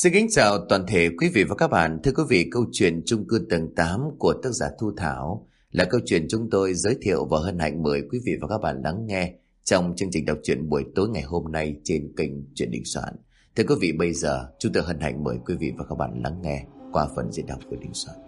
Xin kính chào toàn thể quý vị và các bạn. Thưa quý vị, câu chuyện chung cư tầng 8 của tác giả Thu Thảo là câu chuyện chúng tôi giới thiệu và hân hạnh mời quý vị và các bạn lắng nghe trong chương trình đọc truyện buổi tối ngày hôm nay trên kênh Truyện Đình Soạn. Thưa quý vị, bây giờ chúng tôi hân hạnh mời quý vị và các bạn lắng nghe qua phần diễn đọc của Đình Soạn.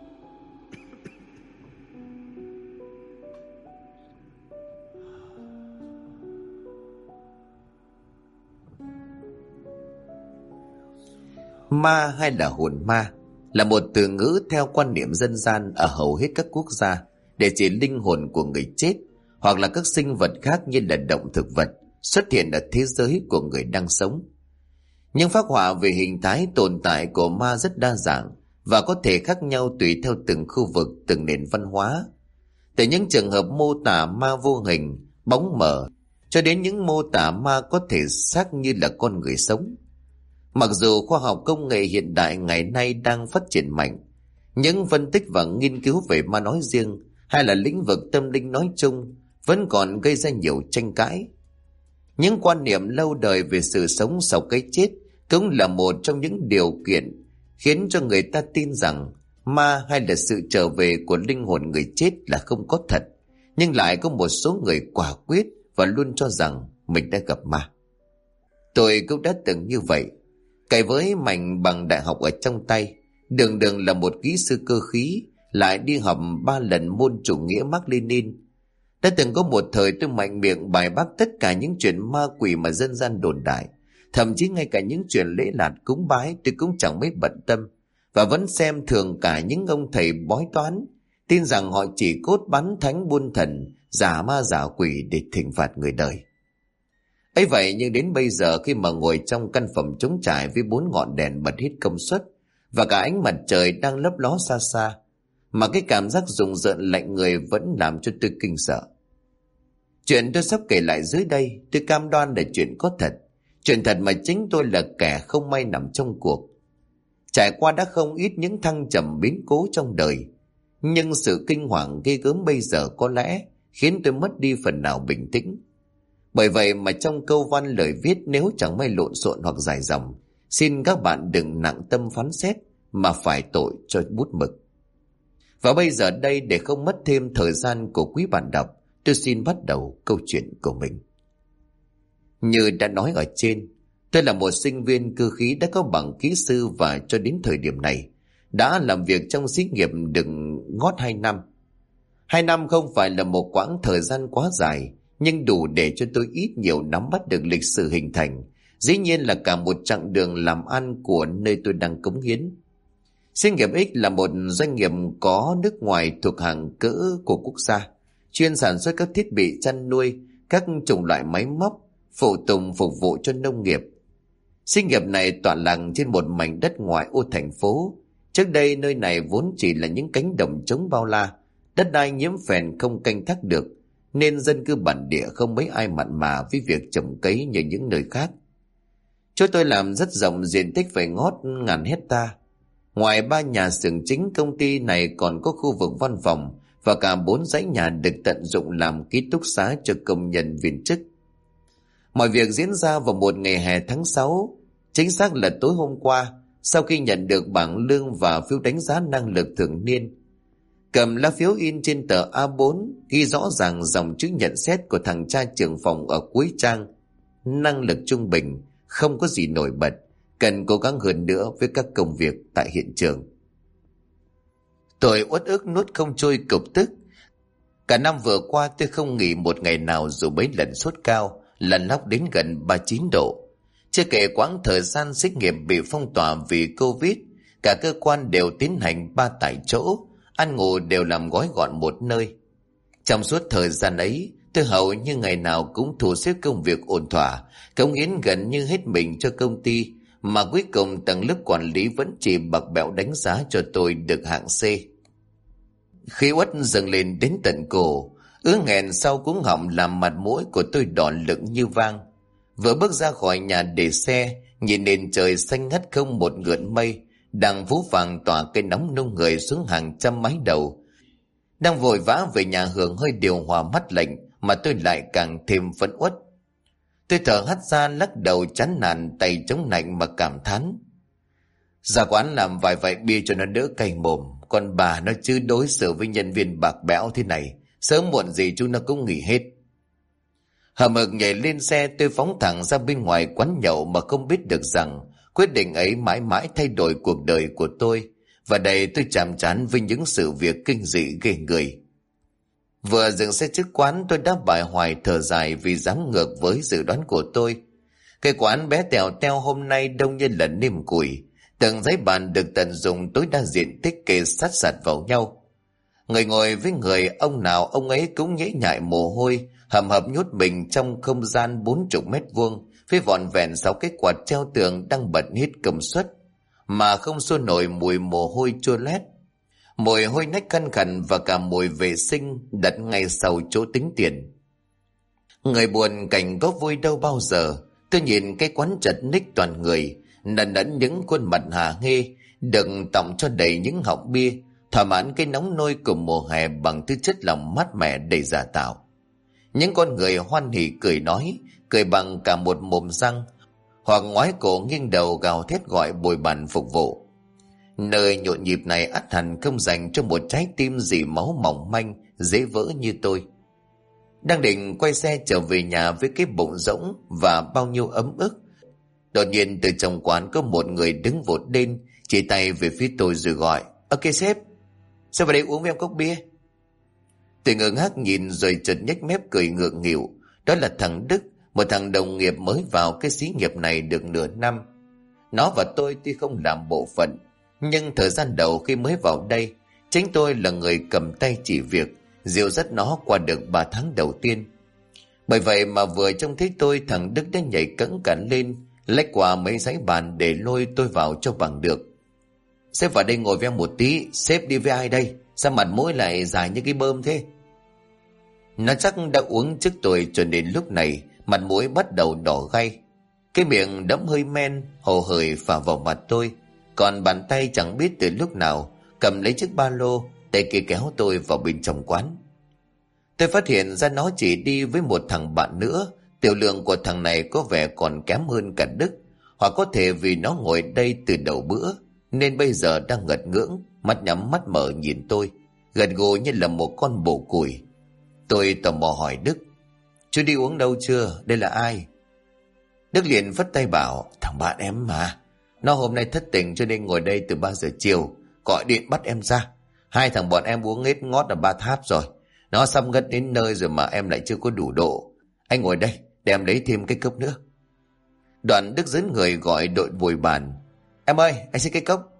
Ma hay là hồn ma là một từ ngữ theo quan niệm dân gian ở hầu hết các quốc gia để chỉ linh hồn của người chết hoặc là các sinh vật khác như là động thực vật xuất hiện ở thế giới của người đang sống. Nhưng phác họa về hình thái tồn tại của ma rất đa dạng và có thể khác nhau tùy theo từng khu vực, từng nền văn hóa. Từ những trường hợp mô tả ma vô hình, bóng mờ cho đến những mô tả ma có thể xác như là con người sống. Mặc dù khoa học công nghệ hiện đại ngày nay đang phát triển mạnh, những phân tích và nghiên cứu về ma nói riêng hay là lĩnh vực tâm linh nói chung vẫn còn gây ra nhiều tranh cãi. Những quan niệm lâu đời về sự sống sau cái chết cũng là một trong những điều kiện khiến cho người ta tin rằng ma hay là sự trở về của linh hồn người chết là không có thật, nhưng lại có một số người quả quyết và luôn cho rằng mình đã gặp ma. Tôi cũng đã từng như vậy. Cày với mảnh bằng đại học ở trong tay, đường đường là một kỹ sư cơ khí, lại đi học 3 lần môn chủ nghĩa Mác Lênin. Đã từng có một thời tôi mạnh miệng bài bác tất cả những chuyện ma quỷ mà dân gian đồn đại, thậm chí ngay cả những chuyện lễ lạt cúng bái tôi cũng chẳng mấy bận tâm, và vẫn xem thường cả những ông thầy bói toán, tin rằng họ chỉ cốt bắn thánh buôn thần, giả ma giả quỷ để thỉnh phạt người đời. Ấy vậy nhưng đến bây giờ khi mà ngồi trong căn phòng trống trải với 4 ngọn đèn bật hết công suất và cả ánh mặt trời đang lấp ló xa xa, mà cái cảm giác rùng rợn lạnh người vẫn làm cho tôi kinh sợ. Chuyện tôi sắp kể lại dưới đây tôi cam đoan là chuyện có thật, chuyện thật mà chính tôi là kẻ không may nằm trong cuộc. Trải qua đã không ít những thăng trầm biến cố trong đời, nhưng sự kinh hoàng ghê gớm bây giờ có lẽ khiến tôi mất đi phần nào bình tĩnh. Bởi vậy mà trong câu văn lời viết nếu chẳng may lộn xộn hoặc dài dòng, xin các bạn đừng nặng tâm phán xét mà phải tội cho bút mực. Và bây giờ đây, để không mất thêm thời gian của quý bạn đọc, tôi xin bắt đầu câu chuyện của mình. Như đã nói ở trên, tôi là một sinh viên cơ khí đã có bằng kỹ sư và cho đến thời điểm này đã làm việc trong xí nghiệp được ngót 2 năm. 2 năm không phải là một quãng thời gian quá dài, nhưng đủ để cho tôi ít nhiều nắm bắt được lịch sử hình thành, dĩ nhiên là cả một chặng đường làm ăn của nơi tôi đang cống hiến. Xí nghiệp X là một doanh nghiệp có nước ngoài thuộc hàng cỡ của quốc gia, chuyên sản xuất các thiết bị chăn nuôi, các chủng loại máy móc, phụ tùng phục vụ cho nông nghiệp. Xí nghiệp này tọa lạc trên một mảnh đất ngoại ô thành phố. Trước đây nơi này vốn chỉ là những cánh đồng trống bao la, đất đai nhiễm phèn không canh tác được, nên dân cư bản địa không mấy ai mặn mà với việc trồng cấy như những nơi khác. Chỗ tôi làm rất rộng, diện tích phải ngót ngàn hecta. Ngoài 3 nhà xưởng chính, công ty này còn có khu vực văn phòng và cả 4 dãy nhà được tận dụng làm ký túc xá cho công nhân viên chức. Mọi việc diễn ra vào một ngày hè tháng 6, chính xác là tối hôm qua, sau khi nhận được bảng lương và phiếu đánh giá năng lực thường niên. Cầm lá phiếu in trên tờ A4 ghi rõ ràng dòng chữ nhận xét của thằng cha trưởng phòng ở cuối trang: năng lực trung bình, không có gì nổi bật, cần cố gắng hơn nữa với các công việc tại hiện trường. Tôi uất ức nuốt không trôi cục tức. Cả năm vừa qua tôi không nghỉ một ngày nào dù mấy lần sốt cao, lần lóc đến gần 39 độ. Chưa kể quãng thời gian xí nghiệp bị phong tỏa vì Covid, cả cơ quan đều tiến hành 3 tại chỗ, ăn ngủ đều làm gói gọn một nơi. Trong suốt thời gian ấy, tôi hầu như ngày nào cũng thu xếp công việc ổn thỏa, cống hiến gần như hết mình cho công ty, mà cuối cùng tầng lớp quản lý vẫn chỉ bạc bẽo đánh giá cho tôi được hạng C. Khí uất dâng lên đến tận cổ, ứa nghẹn sau cuống họng làm mặt mũi của tôi đỏ lựng như vang. Vừa bước ra khỏi nhà để xe, nhìn nền trời xanh ngắt không một ngượn mây, đang vú vàng tỏa cây nóng nung người xuống hàng trăm mái đầu. Đang vội vã về nhà hưởng hơi điều hòa mát lạnh mà tôi lại càng thêm phấn uất. Tôi thở hắt ra lắc đầu chán nản, tay chống lạnh mà cảm thán. Ra quán làm vài vại bia cho nó đỡ cay mồm. Còn bà nó chứ đối xử với nhân viên bạc bẽo thế này, sớm muộn gì chúng nó cũng nghỉ hết. Hậm hực nhảy lên xe, tôi phóng thẳng ra bên ngoài quán nhậu mà không biết được rằng quyết định ấy mãi mãi thay đổi cuộc đời của tôi. Và đây tôi chạm trán với những sự việc kinh dị ghê người. Vừa dừng xe trước quán, tôi đã bại hoài thở dài vì dám ngược với dự đoán của tôi. Cái quán bé tèo teo hôm nay đông như là nêm củi. Từng giấy bàn được tận dụng tối đa diện tích kê sát sạt vào nhau. Người ngồi với người, ông nào ông ấy cũng nhễ nhại mồ hôi, hầm hập nhốt mình trong không gian 40 mét vuông, với vỏn vẹn 6 cái quạt treo tường đang bật hết công suất, mà không xua nổi mùi mồ hôi chua lét. Mùi hôi nách khăn khẩn và cả mùi vệ sinh đặt ngay sau chỗ tính tiền. Người buồn cảnh có vui đâu bao giờ. Tôi nhìn cái quán chật ních toàn người, nần nẫn những khuôn mặt hả hê, đừng tọng cho đầy những họng bia, thỏa mãn cái nóng nôi của mùa hè bằng thứ chất lòng mát mẻ đầy giả tạo. Những con người hoan hỉ cười nói, cười bằng cả một mồm răng, hoặc ngoái cổ nghiêng đầu gào thét gọi bồi bàn phục vụ. Nơi nhộn nhịp này ắt hẳn không dành cho một trái tim dỉ máu mỏng manh, dễ vỡ như tôi. Đang định quay xe trở về nhà với cái bụng rỗng và bao nhiêu ấm ức, đột nhiên từ trong quán có một người đứng vụt lên, chỉ tay về phía tôi rồi gọi: "Ok sếp, sao vào đây uống với em cốc bia?" Tôi ngơ ngác nhìn rồi chợt nhếch mép cười ngượng nghịu. Đó là thằng Đức, một thằng đồng nghiệp mới vào cái xí nghiệp này được nửa năm. Nó và tôi tuy không làm bộ phận, nhưng thời gian đầu khi mới vào đây, chính tôi là người cầm tay chỉ việc, dìu dắt nó qua được 3 tháng đầu tiên. Bởi vậy mà vừa trông thấy tôi, thằng Đức đã nhảy cẫng cẳng lên, lách qua mấy dãy bàn để lôi tôi vào cho bằng được. "Sếp vào đây ngồi với em một tí, sếp đi với ai đây? Sao mặt mũi lại dài như cái bơm thế?" Nó chắc đã uống trước tôi cho nên lúc này mặt mũi bắt đầu đỏ gay. Cái miệng đẫm hơi men hồ hởi phả vào mặt tôi, còn bàn tay chẳng biết từ lúc nào cầm lấy chiếc ba lô, tay kia kéo tôi vào bên trong quán. Tôi phát hiện ra nó chỉ đi với một thằng bạn nữa. Tiểu lượng của thằng này có vẻ còn kém hơn cả Đức, hoặc có thể vì nó ngồi đây từ đầu bữa nên bây giờ đang ngật ngưỡng, mắt nhắm mắt mở nhìn tôi, gật gù như là một con bồ củi. Tôi tò mò hỏi Đức: "Chú đi uống đâu chưa? Đây là ai?" Đức liền phất tay bảo: "Thằng bạn em mà. Nó hôm nay thất tình cho nên ngồi đây từ 3 giờ chiều, gọi điện bắt em ra. 2 thằng bọn em uống hết ngót là 3 tháp rồi. Nó sắp ngất đến nơi rồi mà em lại chưa có đủ độ. Anh ngồi đây để em lấy thêm cái cốc nữa." Đoạn Đức dẫn người gọi đội bồi bàn: "Em ơi, anh xin cái cốc."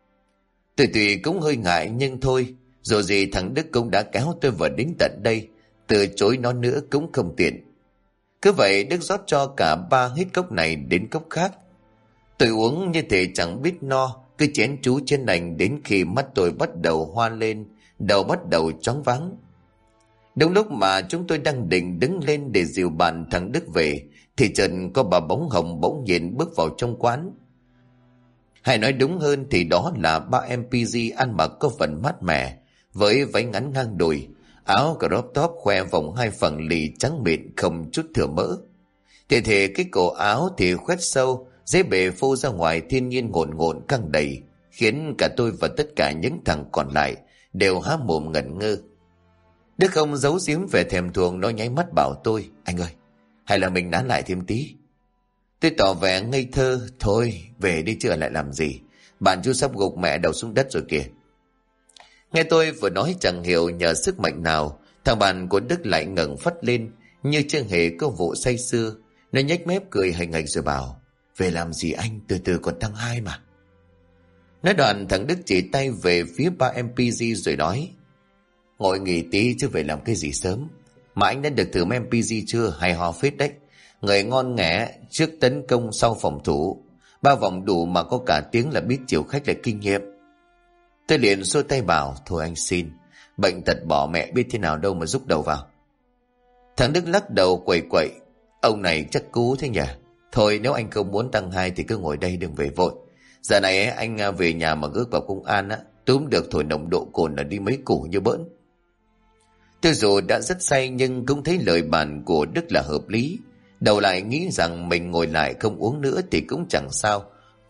Tùy cũng hơi ngại nhưng thôi, dù gì thằng Đức cũng đã kéo tôi vào đến tận đây, từ chối nó nữa cũng không tiện. Cứ vậy Đức rót cho cả 3 hết cốc này đến cốc khác. Tôi uống như thể chẳng biết no, cứ chén chú trên nành đến khi mắt tôi bắt đầu hoa lên, đầu bắt đầu choáng váng. Đúng lúc mà chúng tôi đang định đứng lên để dìu bạn thằng Đức về, thì chợt có bà bóng hồng bỗng nhiên bước vào trong quán. Hay nói đúng hơn thì đó là 3 em PG ăn mặc có phần mát mẻ, với váy ngắn ngang đùi, áo crop top khoe vòng 2 phần lì trắng mịn không chút thừa mỡ. Thì cái cổ áo thì khoét sâu, dễ bề phô ra ngoài thiên nhiên ngổn ngộn căng đầy, khiến cả tôi và tất cả những thằng còn lại đều há mồm ngẩn ngơ. Đức không giấu giếm vẻ thèm thuồng, nó nháy mắt bảo tôi: "Anh ơi, hay là mình nán lại thêm tí?" Tôi tỏ vẻ ngây thơ: "Thôi, về đi chứ ở lại làm gì? Bạn chú sắp gục mẹ đầu xuống đất rồi kìa." Nghe tôi vừa nói chẳng hiểu nhờ sức mạnh nào, thằng bạn của Đức lại ngẩng phắt lên như chưa hề có vụ say sưa. Nó nhếch mép cười hình hạch rồi bảo: "Về làm gì anh, từ từ còn tăng 2 mà." Nói đoạn thằng Đức chỉ tay về phía 3 em PG rồi nói: "Ngồi nghỉ tí chứ về làm cái gì sớm. Mà anh đã được thử mấy em PG chưa? Hay ho phết đấy. Người ngon nghẻ, trước tấn công sau phòng thủ. 3 vòng đủ mà có cả tiếng là biết chiều khách là kinh nghiệm." Tôi liền xua tay bảo: "Thôi anh xin, bệnh tật bỏ mẹ biết thế nào đâu mà rúc đầu vào." Thằng Đức lắc đầu quẩy quậy: "Ông này chắc cú thế nhỉ. Thôi nếu anh không muốn tăng 2 thì cứ ngồi đây đừng về vội. Giờ này anh về nhà mà ước vào công an túm được thổi nồng độ cồn là đi mấy củ như bỡn." Tôi dù đã rất say nhưng cũng thấy lời bàn của Đức là hợp lý. Đầu lại nghĩ rằng mình ngồi lại không uống nữa thì cũng chẳng sao,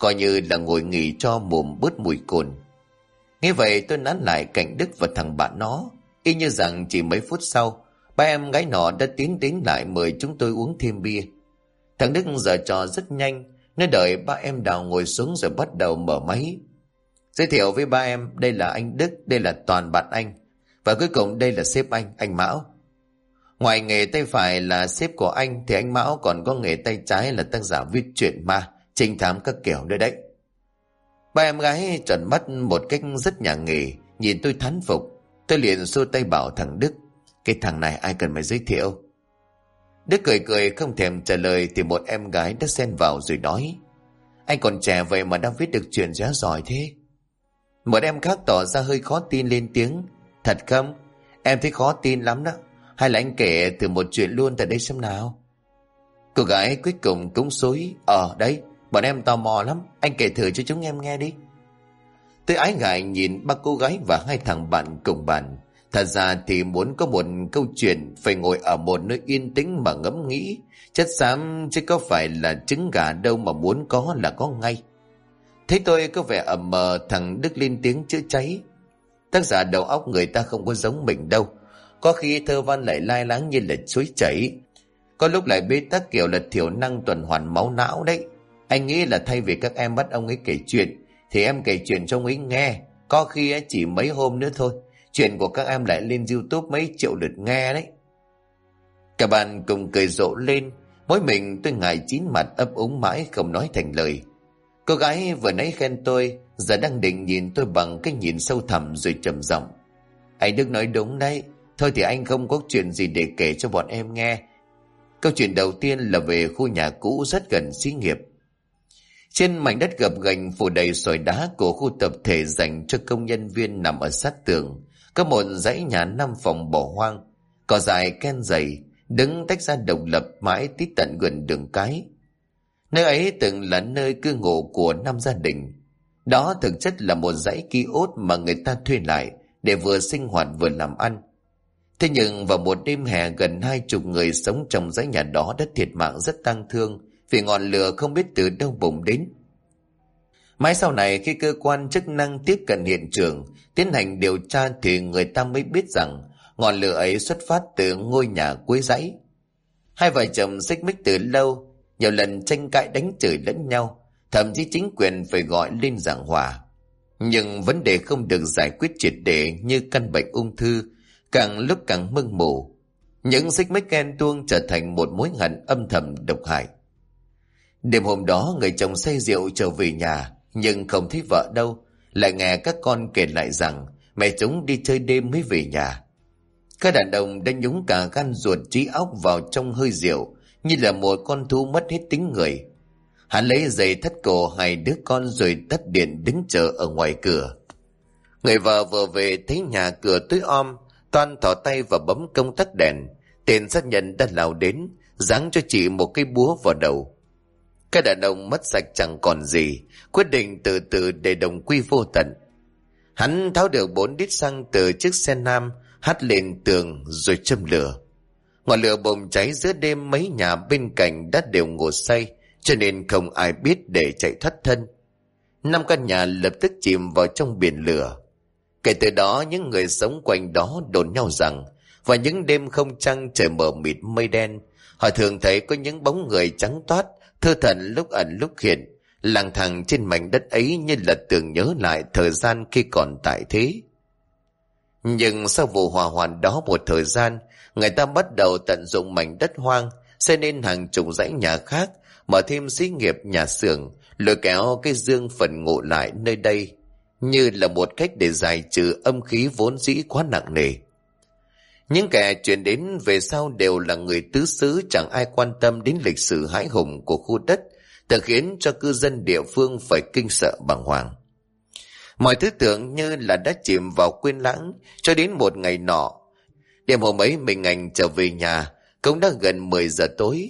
coi như là ngồi nghỉ cho mồm bớt mùi cồn. Nghe vậy tôi nán lại cạnh Đức và thằng bạn nó, y như rằng chỉ mấy phút sau, ba em gái nọ đã tiến đến lại mời chúng tôi uống thêm bia. Thằng Đức giở trò rất nhanh, nó đợi ba em Đào ngồi xuống rồi bắt đầu mở máy. Giới thiệu với ba em, đây là anh Đức, đây là Toàn bạn anh, và cuối cùng đây là sếp anh Mão. Ngoài nghề tay phải là sếp của anh thì anh Mão còn có nghề tay trái là tác giả viết truyện ma, trinh thám các kiểu nữa đấy. Ba em gái tròn mắt một cách rất nhà nghề, nhìn tôi thán phục. Tôi liền xua tay bảo thằng Đức, cái thằng này ai cần mày giới thiệu. Đức cười cười không thèm trả lời thì một em gái đã xen vào rồi nói, anh còn trẻ vậy mà đã viết được chuyện giá giỏi thế. Một em khác tỏ ra hơi khó tin lên tiếng, thật không? Em thấy khó tin lắm đó. Hay là anh kể từ một chuyện luôn tại đây xem nào. Cô gái cuối cùng cũng xối, đấy, bọn em tò mò lắm, anh kể thử cho chúng em nghe đi. Tôi ái ngại nhìn ba cô gái và hai thằng bạn cùng bàn. Thật ra thì muốn có một câu chuyện phải ngồi ở một nơi yên tĩnh mà ngẫm nghĩ, chất xám chứ có phải là trứng gà đâu mà muốn có là có ngay. Thấy tôi có vẻ ầm mờ, thằng Đức lên tiếng chữa cháy. Tác giả đầu óc người ta không có giống mình đâu. Có khi thơ văn lại lai láng như là suối chảy, có lúc lại bế tắc kiểu là thiểu năng tuần hoàn máu não đấy. Anh nghĩ là thay vì các em bắt ông ấy kể chuyện thì em kể chuyện cho ông ấy nghe. Có khi chỉ mấy hôm nữa thôi, chuyện của các em lại lên YouTube mấy triệu lượt nghe đấy. Cả bạn cùng cười rộ lên. Mỗi mình tôi ngại chín mặt ấp úng mãi không nói thành lời. Cô gái vừa nãy khen tôi giờ đang định nhìn tôi bằng cái nhìn sâu thẳm rồi trầm giọng, anh Đức nói đúng đấy. Thôi thì anh không có chuyện gì để kể cho bọn em nghe. Câu chuyện đầu tiên là về khu nhà cũ rất gần xí nghiệp. Trên mảnh đất gập ghềnh phủ đầy sỏi đá của khu tập thể dành cho công nhân viên nằm ở sát tường, có một dãy nhà 5 phòng bỏ hoang, cỏ dại ken dày, đứng tách ra độc lập mãi tít tận gần đường cái. Nơi ấy từng là nơi cư ngụ của 5 gia đình. Đó thực chất là một dãy kiosk mà người ta thuê lại để vừa sinh hoạt vừa làm ăn. Thế nhưng vào một đêm hè, gần 20 người sống trong dãy nhà đó đã thiệt mạng rất tang thương vì ngọn lửa không biết từ đâu bùng đến. Mãi sau này khi cơ quan chức năng tiếp cận hiện trường tiến hành điều tra thì người ta mới biết rằng ngọn lửa ấy xuất phát từ ngôi nhà cuối dãy. Hai vợ chồng xích mích từ lâu, nhiều lần tranh cãi đánh chửi lẫn nhau, thậm chí chính quyền phải gọi lên giảng hòa. Nhưng vấn đề không được giải quyết triệt để như căn bệnh ung thư, càng lúc càng mưng mù. Những xích mích ghen tuông trở thành một mối hận âm thầm độc hại. Đêm hôm đó, người chồng say rượu trở về nhà nhưng không thấy vợ đâu, lại nghe các con kể lại rằng mẹ chúng đi chơi đêm mới về nhà. Các đàn ông đã nhúng cả gan ruột trí óc vào trong hơi rượu như là một con thú mất hết tính người. Hắn lấy giày thắt cổ hai đứa con rồi tắt điện đứng chờ ở ngoài cửa. Người vợ vừa về thấy nhà cửa tối om, toan thò tay vào bấm công tắc đèn. Tên sát nhân đã lao đến, giáng cho chị một cái búa vào đầu. Các đàn ông mất sạch chẳng còn gì, quyết định từ từ để đồng quy vô tận. Hắn tháo được 4 lít xăng từ chiếc xe nam, hắt lên tường rồi châm lửa. Ngọn lửa bùng cháy giữa đêm, mấy nhà bên cạnh đã đều ngủ say, cho nên không ai biết để chạy thoát thân. 5 căn nhà lập tức chìm vào trong biển lửa. Kể từ đó, những người sống quanh đó đồn nhau rằng vào những đêm không trăng trời mờ mịt mây đen, họ thường thấy có những bóng người trắng toát, thơ thẩn lúc ẩn lúc hiện, lang thang trên mảnh đất ấy như là tưởng nhớ lại thời gian khi còn tại thế. Nhưng sau vụ hỏa hoạn đó một thời gian, người ta bắt đầu tận dụng mảnh đất hoang, xây nên hàng chục dãy nhà khác, mở thêm xí nghiệp nhà xưởng, lôi kéo cái dương phần ngụ lại nơi đây, như là một cách để giải trừ âm khí vốn dĩ quá nặng nề. Những kẻ chuyển đến về sau đều là người tứ xứ, chẳng ai quan tâm đến lịch sử hãi hùng của khu đất, tự khiến cho cư dân địa phương phải kinh sợ bàng hoàng. Mọi thứ tưởng như là đã chìm vào quên lãng, cho đến một ngày nọ. Đêm hôm ấy mình Anh trở về nhà, cũng đã gần 10 giờ tối.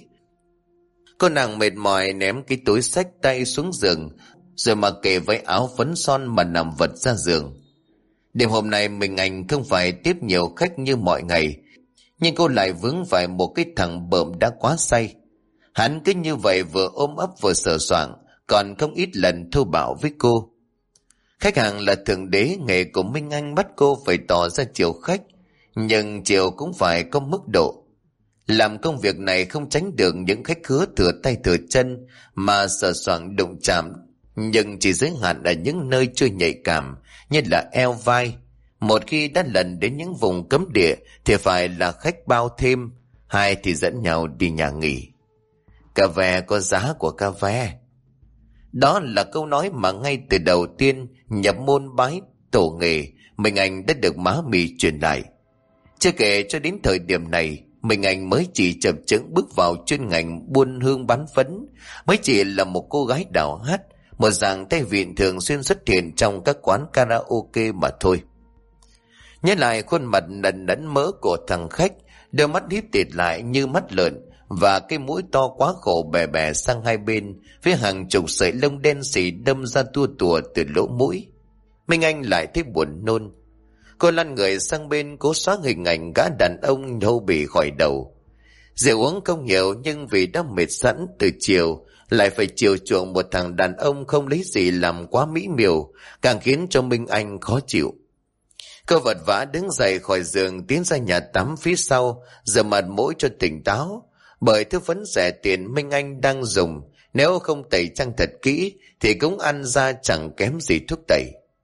Cô nàng mệt mỏi ném cái túi xách tay xuống giường, rồi mặc kệ váy áo phấn son mà nằm vật ra giường. Đêm hôm nay mình Anh không phải tiếp nhiều khách như mọi ngày, nhưng cô lại vướng phải một cái thằng bợm đã quá say. Hắn cứ như vậy vừa ôm ấp vừa sờ soạng, còn không ít lần thô bạo với cô. Khách hàng là thượng đế, nghề của Minh Anh bắt cô phải tỏ ra chiều khách, nhưng chiều cũng phải có mức độ. Làm công việc này không tránh được những khách khứa thừa tay thừa chân mà sờ soạng đụng chạm, nhưng chỉ giới hạn ở những nơi chưa nhạy cảm như là eo vai. Một khi đã lần đến những vùng cấm địa thì phải là khách bao thêm, hai thì dẫn nhau đi nhà nghỉ. Cà ve có giá của cà ve. Đó là câu nói mà ngay từ đầu tiên nhập môn bái tổ nghề, Minh Anh đã được má mì truyền lại. Chưa kể cho đến thời điểm này, Minh Anh mới chỉ chập chững bước vào chuyên ngành buôn hương bán phấn, mới chỉ là một cô gái đào hát, một dạng tay vịn thường xuyên xuất hiện trong các quán karaoke mà thôi. Nhớ lại khuôn mặt đần đẫn mỡ của thằng khách, đôi mắt híp tịt lại như mắt lợn, và cái mũi to quá khổ bè bè sang hai bên với hàng chục sợi lông đen xì đâm ra tua tùa từ lỗ mũi. Minh Anh lại thấy buồn nôn. Cô lăn người sang bên cố xóa hình ảnh gã đàn ông nhâu bỉ khỏi đầu. Rượu uống không nhiều, nhưng vì đã mệt sẵn từ chiều, lại phải chiều chuộng một thằng đàn ông không lấy gì làm quá mỹ miều, càng khiến cho Minh Anh khó chịu. Cô vật vã đứng dậy khỏi giường, tiến ra nhà tắm phía sau, rửa mặt mũi cho tỉnh táo. Bởi thứ phấn rẻ tiền Minh Anh đang dùng, nếu không tẩy trang thật kỹ thì cũng ăn ra chẳng kém gì thuốc tẩy.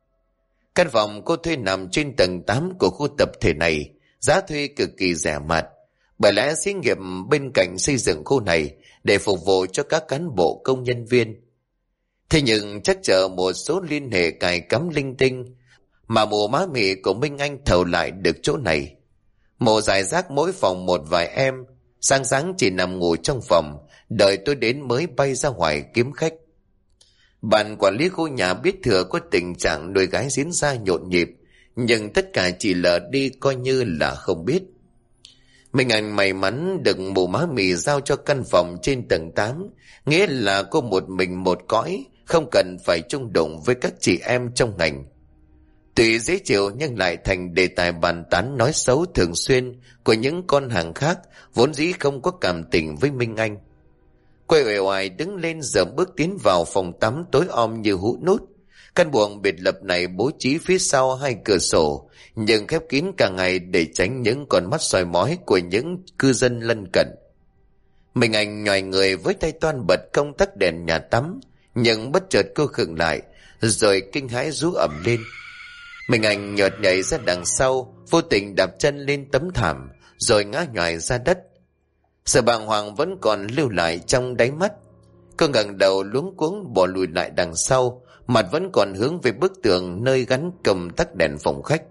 Căn phòng cô thuê nằm trên tầng 8 của khu tập thể này, giá thuê cực kỳ rẻ mạt. Bởi lẽ xí nghiệp bên cạnh xây dựng khu này để phục vụ cho các cán bộ công nhân viên. Thế nhưng chắc chờ một số liên hệ cài cắm linh tinh mà mụ má mị của Minh Anh thầu lại được chỗ này. Mụ giải rác mỗi phòng một vài em, sáng sáng chỉ nằm ngủ trong phòng, đợi tôi đến mới bay ra ngoài kiếm khách. Ban quản lý khu nhà biết thừa có tình trạng nuôi gái diễn ra nhộn nhịp, nhưng tất cả chỉ lờ đi coi như là không biết. Minh Anh may mắn được mụ má mì giao cho căn phòng trên tầng 8, nghĩa là cô một mình một cõi, không cần phải chung đụng với các chị em trong ngành. Tuy dễ chịu nhưng lại thành đề tài bàn tán nói xấu thường xuyên của những con hàng khác vốn dĩ không có cảm tình với Minh Anh. Quay uể oải đứng lên dậm bước tiến vào phòng tắm tối om như hũ nút. Căn buồng biệt lập này bố trí phía sau hai cửa sổ, nhưng khép kín cả ngày để tránh những con mắt soi mói của những cư dân lân cận. Minh Anh nhòi người với tay toan bật công tắc đèn nhà tắm, nhưng bất chợt cô khựng lại, rồi kinh hãi rú ầm lên. Minh Anh nhợt nhảy ra đằng sau, vô tình đạp chân lên tấm thảm, rồi ngã nhoài ra đất. Sự bàng hoàng vẫn còn lưu lại trong đáy mắt. Cô ngẩng đầu luống cuống bỏ lùi lại đằng sau, mặt vẫn còn hướng về bức tường nơi gắn công tắc đèn phòng khách.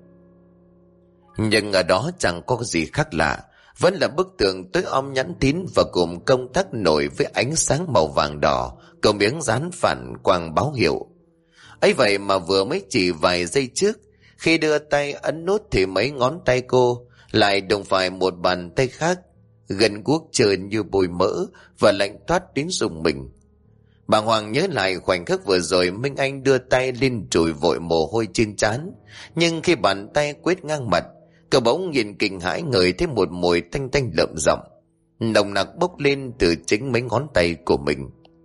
Nhưng ở đó chẳng có gì khác lạ, vẫn là bức tường tối om nhẵn tín và cụm công tắc nổi với ánh sáng màu vàng đỏ, cầu miếng dán phản quang báo hiệu. Ấy vậy mà vừa mới chỉ vài giây trước, khi đưa tay ấn nút thì mấy ngón tay cô lại đụng phải một bàn tay khác, gần guốc trơn như bôi mỡ và lạnh toát đến rùng mình. Bàng hoàng nhớ lại khoảnh khắc vừa rồi Minh Anh đưa tay lên chùi vội mồ hôi trên trán, nhưng khi bàn tay quét ngang mặt, cậu bỗng nhìn kinh hãi ngửi thấy một mùi tanh tanh lợm giọng nồng nặc bốc lên từ chính mấy ngón tay của mình.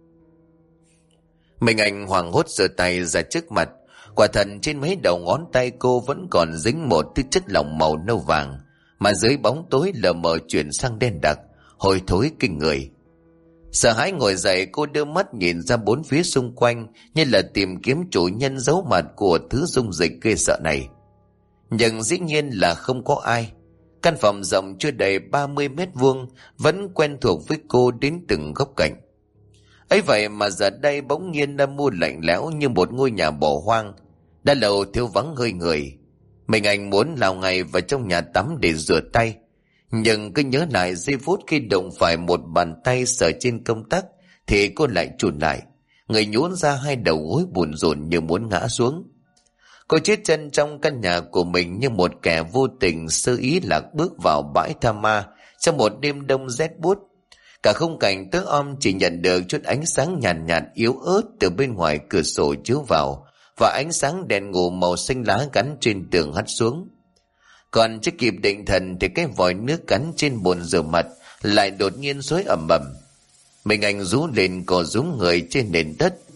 Minh Anh hoảng hốt giơ tay ra trước mặt, quả thật trên mấy đầu ngón tay cô vẫn còn dính một thứ chất lỏng màu nâu vàng, mà dưới bóng tối lờ mờ chuyển sang đen đặc, hôi thối kinh người. Sợ hãi ngồi dậy, cô đưa mắt nhìn ra bốn phía xung quanh như là tìm kiếm chủ nhân giấu mặt của thứ dung dịch ghê sợ này. Nhưng dĩ nhiên là không có ai. Căn phòng rộng chưa đầy 30 mét vuông vẫn quen thuộc với cô đến từng góc cạnh. Ấy vậy mà giờ đây bỗng nhiên đã mua lạnh lẽo như một ngôi nhà bỏ hoang, đã lâu thiếu vắng hơi người. Mình Anh muốn lao ngay vào trong nhà tắm để rửa tay, nhưng cứ nhớ lại giây phút khi đụng phải một bàn tay sờ trên công tắc thì cô lại chùn lại, người nhũn ra hai đầu gối buồn rộn như muốn ngã xuống. Cô chết chân trong căn nhà của mình như một kẻ vô tình sơ ý lạc bước vào bãi tha ma trong một đêm đông rét buốt. Cả khung cảnh tối om chỉ nhận được chút ánh sáng nhàn nhạt yếu ớt từ bên ngoài cửa sổ chiếu vào, và ánh sáng đèn ngủ màu xanh lá gắn trên tường hắt xuống. Còn chưa kịp định thần thì cái vòi nước gắn trên bồn rửa mặt lại đột nhiên xối ầm ầm. Mình Anh rú lên, co rúm người trên nền đất,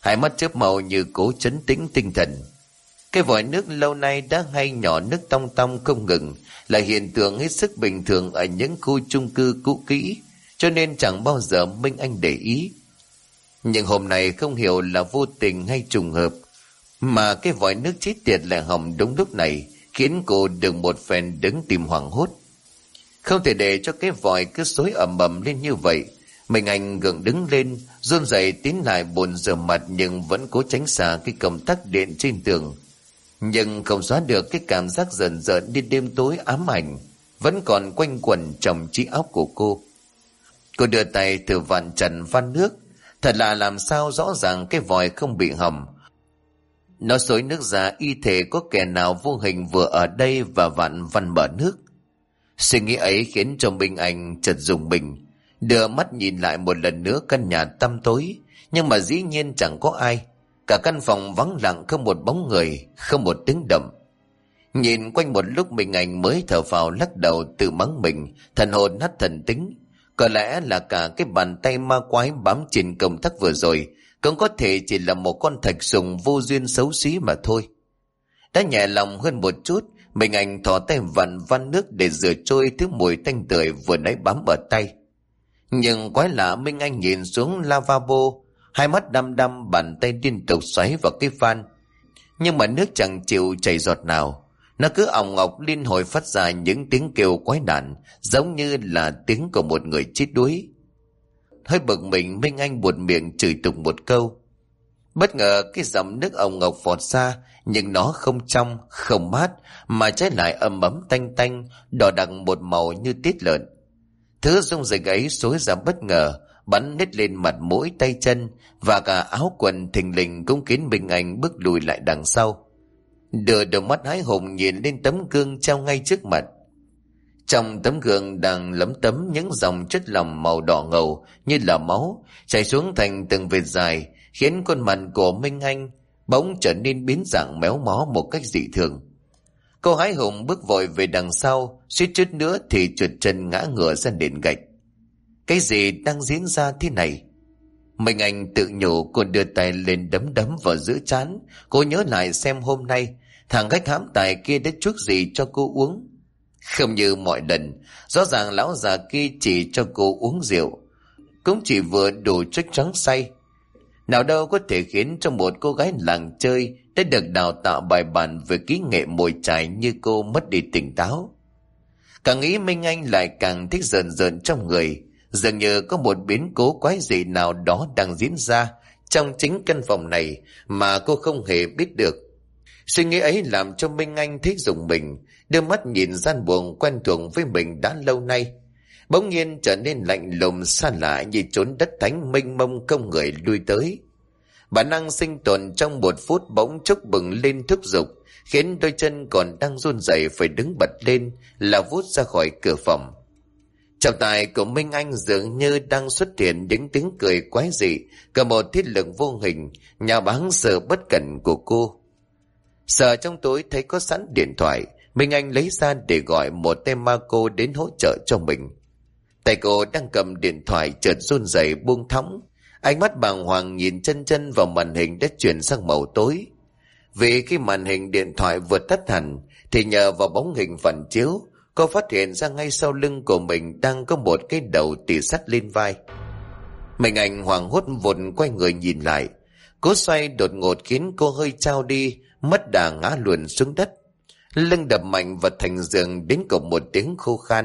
hai mắt chớp màu như cố trấn tĩnh tinh thần. Cái vòi nước lâu nay đã hay nhỏ nước tong tong không ngừng là hiện tượng hết sức bình thường ở những khu chung cư cũ kỹ, cho nên chẳng bao giờ Minh Anh để ý. Nhưng hôm nay không hiểu là vô tình hay trùng hợp mà cái vòi nước chết tiệt lại hỏng đúng lúc này, khiến cô được một phen đứng tìm hoảng hốt. Không thể để cho cái vòi cứ xối ầm ầm lên như vậy. Minh Anh gượng đứng lên, run rẩy tiến lại bồn rửa mặt, nhưng vẫn cố tránh xa cái công tắc điện trên tường. Nhưng không xóa được cái cảm giác rờn rợn đi đêm tối ám ảnh vẫn còn quanh quẩn trong trí óc của cô. Cô đưa tay thử vặn trần van nước. Thật là làm sao rõ ràng cái vòi không bị hỏng. Nó xối nước ra y thể có kẻ nào vô hình vừa ở đây và vặn văn mở nước. Suy nghĩ ấy khiến cho Minh Anh chợt rùng mình, đưa mắt nhìn lại một lần nữa căn nhà tăm tối, nhưng mà dĩ nhiên chẳng có ai. Cả căn phòng vắng lặng, không một bóng người, không một tiếng động. Nhìn quanh một lúc, Minh Anh mới thở phào lắc đầu tự mắng mình thần hồn nát thần tính. Có lẽ là cả cái bàn tay ma quái bám trên công tắc vừa rồi cũng có thể chỉ là một con thạch sùng vô duyên xấu xí mà thôi. Đã nhẹ lòng hơn một chút, Minh Anh thò tay vặn van nước để rửa trôi thứ mùi tanh tưởi vừa nãy bám ở tay. Nhưng quái lạ, Minh Anh nhìn xuống lavabo, hai mắt đăm đăm, bàn tay liên tục xoáy vào cái van, nhưng mà nước chẳng chịu chảy giọt nào. Nó cứ òng ọc liên hồi phát ra những tiếng kêu quái đản, giống như là tiếng của một người chết đuối. Hơi bực mình, Minh Anh buột miệng chửi tục một câu. Bất ngờ cái dòng nước òng ọc phọt ra, nhưng nó không trong, không mát, mà trái lại ấm ấm tanh tanh, đỏ đặc một màu như tiết lợn. Thứ dung dịch ấy xối ra bất ngờ, bắn hết lên mặt mũi tay chân, và cả áo quần thình lình cũng khiến Minh Anh bước lùi lại đằng sau. Đưa đôi mắt hái hùng nhìn lên tấm gương treo ngay trước mặt. Trong tấm gương đang lấm tấm những dòng chất lỏng màu đỏ ngầu như là máu chảy xuống thành từng vệt dài, khiến khuôn mặt của Minh Anh bỗng trở nên biến dạng méo mó một cách dị thường. Cô hái hùng bước vội về đằng sau, suýt chút nữa thì trượt chân ngã ngửa ra nền gạch. Cái gì đang diễn ra thế này? Minh Anh tự nhủ. Cô đưa tay lên đấm đấm vào giữa trán. Cô nhớ lại xem hôm nay thằng khách hãm tài kia đã chuốc gì cho cô uống. Không như mọi lần, rõ ràng lão già kia chỉ cho cô uống rượu, cũng chỉ vừa đủ trách trắng say. Nào đâu có thể khiến cho một cô gái làng chơi đã được đào tạo bài bản về kỹ nghệ mồi chài như cô mất đi tỉnh táo. Càng nghĩ Minh Anh lại càng thích rờn rợn trong người, dường như có một biến cố quái dị nào đó đang diễn ra trong chính căn phòng này mà cô không hề biết được. Suy nghĩ ấy làm cho Minh Anh thấy rùng mình, đưa mắt nhìn gian buồng quen thuộc với mình đã lâu nay, bỗng nhiên trở nên lạnh lùng xa lạ như chốn đất thánh mênh mông không người lui tới. Bản năng sinh tồn trong một phút bỗng chốc bừng lên thúc giục, khiến đôi chân còn đang run rẩy phải đứng bật lên là vút ra khỏi cửa phòng. Trong tai của Minh Anh dường như đang xuất hiện những tiếng cười quái dị, cả một thiết lực vô hình nhào báng sự bất cẩn của cô. Sợ trong tối thấy có sẵn điện thoại, Minh Anh lấy ra để gọi một tên ma cô đến hỗ trợ cho mình. Tay cô đang cầm điện thoại chợt run rẩy buông thõng, ánh mắt bàng hoàng nhìn chân chân vào màn hình đã chuyển sang màu tối. Vì khi màn hình điện thoại vừa tắt hẳn thì nhờ vào bóng hình phản chiếu, cô phát hiện ra ngay sau lưng của mình đang có một cái đầu tỉ sắt lên vai. Minh Anh hoảng hốt vụt quay người nhìn lại, cú xoay đột ngột khiến cô hơi chao đi, mất đà ngã luồn xuống đất, lưng đập mạnh vào thành giường đến cùng một tiếng khô khan.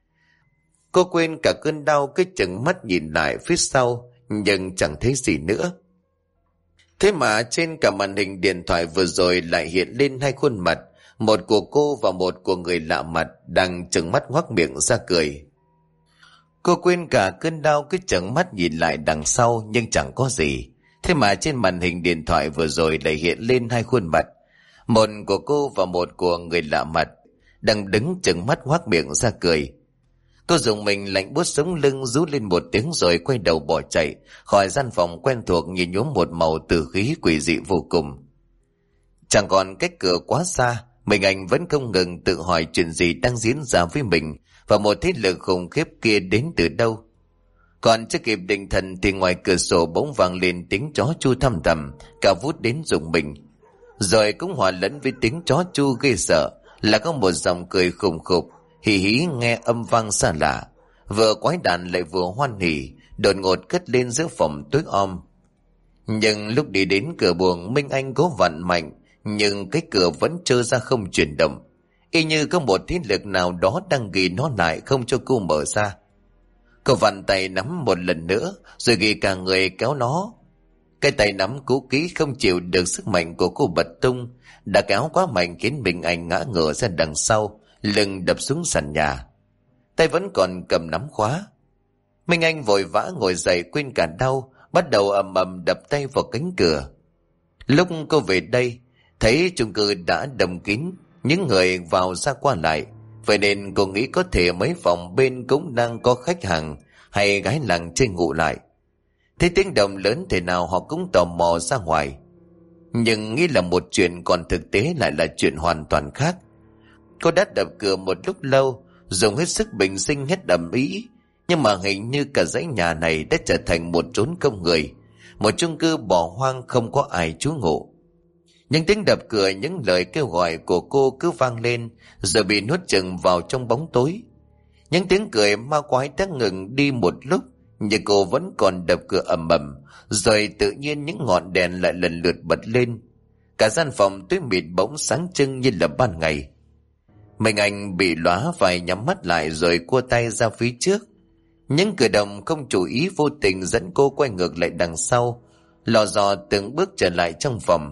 Cô quên cả cơn đau, cứ chừng mắt nhìn lại phía sau nhưng chẳng thấy gì nữa. Thế mà trên cả màn hình điện thoại vừa rồi lại hiện lên hai khuôn mặt, một của cô và một của người lạ mặt đang trừng mắt ngoác miệng ra cười. Cô quên cả cơn đau, cứ trừng mắt nhìn lại đằng sau nhưng chẳng có gì. Thế mà trên màn hình điện thoại vừa rồi lại hiện lên hai khuôn mặt, một của cô và một của người lạ mặt đang đứng trừng mắt ngoác miệng ra cười. Cô dùng mình lạnh buốt sống lưng, rú lên một tiếng rồi quay đầu bỏ chạy khỏi gian phòng quen thuộc, nhìn nhuốm một màu tử khí quỷ dị vô cùng. Chẳng còn cách cửa quá xa, Minh Anh vẫn không ngừng tự hỏi chuyện gì đang diễn ra với mình và một thế lực khủng khiếp kia đến từ đâu. Còn chưa kịp định thần thì ngoài cửa sổ bỗng vang lên tiếng chó chu thăm thầm, cao vút đến rùng mình. Rồi cũng hòa lẫn với tiếng chó chu ghê sợ là có một giọng cười khùng khục, hì hí nghe âm vang xa lạ, vừa quái đản lại vừa hoan hỉ, đột ngột cất lên giữa phòng tối om. Nhưng lúc đi đến cửa buồng, Minh Anh cố vặn mạnh, nhưng cái cửa vẫn trơ ra không chuyển động, y như có một thế lực nào đó đang ghi nó lại không cho cô mở ra. Cô vặn tay nắm một lần nữa, rồi ghi cả người kéo nó. Cái tay nắm cú kỹ không chịu được sức mạnh của cô bật tung, đã kéo quá mạnh khiến Minh Anh ngã ngửa ra đằng sau, lưng đập xuống sàn nhà. Tay vẫn còn cầm nắm khóa. Minh Anh vội vã ngồi dậy quên cả đau, bắt đầu ầm ầm đập tay vào cánh cửa. Lúc cô về đây, thấy chung cư đã đóng kín, những người vào ra qua lại, vậy nên cô nghĩ có thể mấy phòng bên cũng đang có khách hàng hay gái làng chơi ngủ lại. Thấy tiếng động lớn thế nào họ cũng tò mò ra ngoài. Nhưng nghĩ là một chuyện còn thực tế lại là chuyện hoàn toàn khác. Cô đã đập cửa một lúc lâu, dùng hết sức bình sinh hết ầm ĩ, nhưng mà hình như cả dãy nhà này đã trở thành một chốn công người, một chung cư bỏ hoang không có ai trú ngụ. Những tiếng đập cửa, những lời kêu gọi của cô cứ vang lên, rồi bị nuốt chửng vào trong bóng tối. Những tiếng cười ma quái đã ngừng đi một lúc, nhưng cô vẫn còn đập cửa ầm ầm, rồi tự nhiên những ngọn đèn lại lần lượt bật lên. Cả gian phòng tối mịt bỗng sáng trưng như là ban ngày. Mình Anh bị lóa phải nhắm mắt lại rồi cua tay ra phía trước. Những cử động không chú ý vô tình dẫn cô quay ngược lại đằng sau, lò dò từng bước trở lại trong phòng.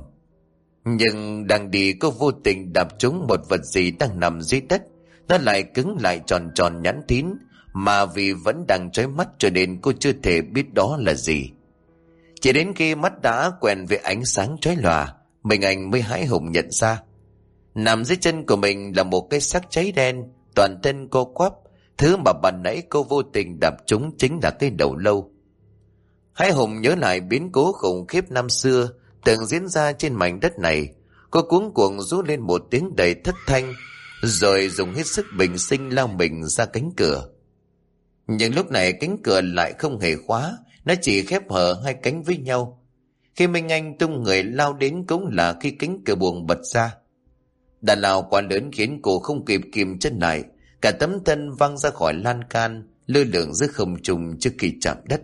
Nhưng đang đi cô vô tình đạp trúng một vật gì đang nằm dưới đất. Nó lại cứng lại tròn tròn nhẵn thín, mà vì vẫn đang chói mắt cho nên cô chưa thể biết đó là gì. Chỉ đến khi mắt đã quen với ánh sáng chói lòa, mình Anh mới hãi hùng nhận ra nằm dưới chân của mình là một cái xác cháy đen, toàn thân cô quắp. Thứ mà ban nãy cô vô tình đạp trúng chính là cái đầu lâu. Hãi hùng nhớ lại biến cố khủng khiếp năm xưa từng diễn ra trên mảnh đất này. Cô cuống cuồng rú lên một tiếng đầy thất thanh, rồi dùng hết sức bình sinh lao mình ra cánh cửa. Nhưng lúc này cánh cửa lại không hề khóa, nó chỉ khép hở hai cánh với nhau. Khi Minh Anh tung người lao đến cũng là khi cánh cửa buồng bật ra. Đàn lao quá lớn khiến cô không kịp kìm chân lại, cả tấm thân văng ra khỏi lan can, lơ lửng giữa không trung trước khi chạm đất.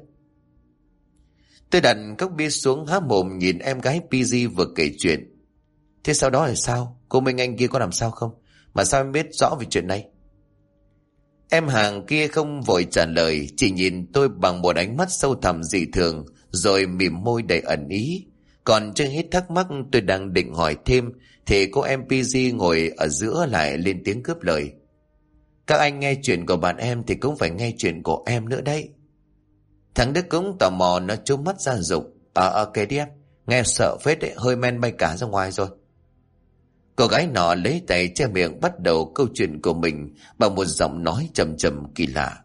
Tôi đặt cốc bia xuống há mồm nhìn em gái PG vừa kể chuyện. Thế sau đó là sao? Cô Minh Anh kia có làm sao không? Mà sao em biết rõ về chuyện này? Em hàng kia không vội trả lời, chỉ nhìn tôi bằng một ánh mắt sâu thẳm dị thường, rồi mỉm môi đầy ẩn ý. Còn chưa hết thắc mắc tôi đang định hỏi thêm, thì cô em PG ngồi ở giữa lại lên tiếng cướp lời. Các anh nghe chuyện của bạn em thì cũng phải nghe chuyện của em nữa đấy. Thằng Đức cũng tò mò, nó trố mắt ra dục. Kể đi em, nghe sợ phết đấy, hơi men bay cả ra ngoài rồi. Cô gái nọ lấy tay che miệng bắt đầu câu chuyện của mình bằng một giọng nói trầm trầm kỳ lạ.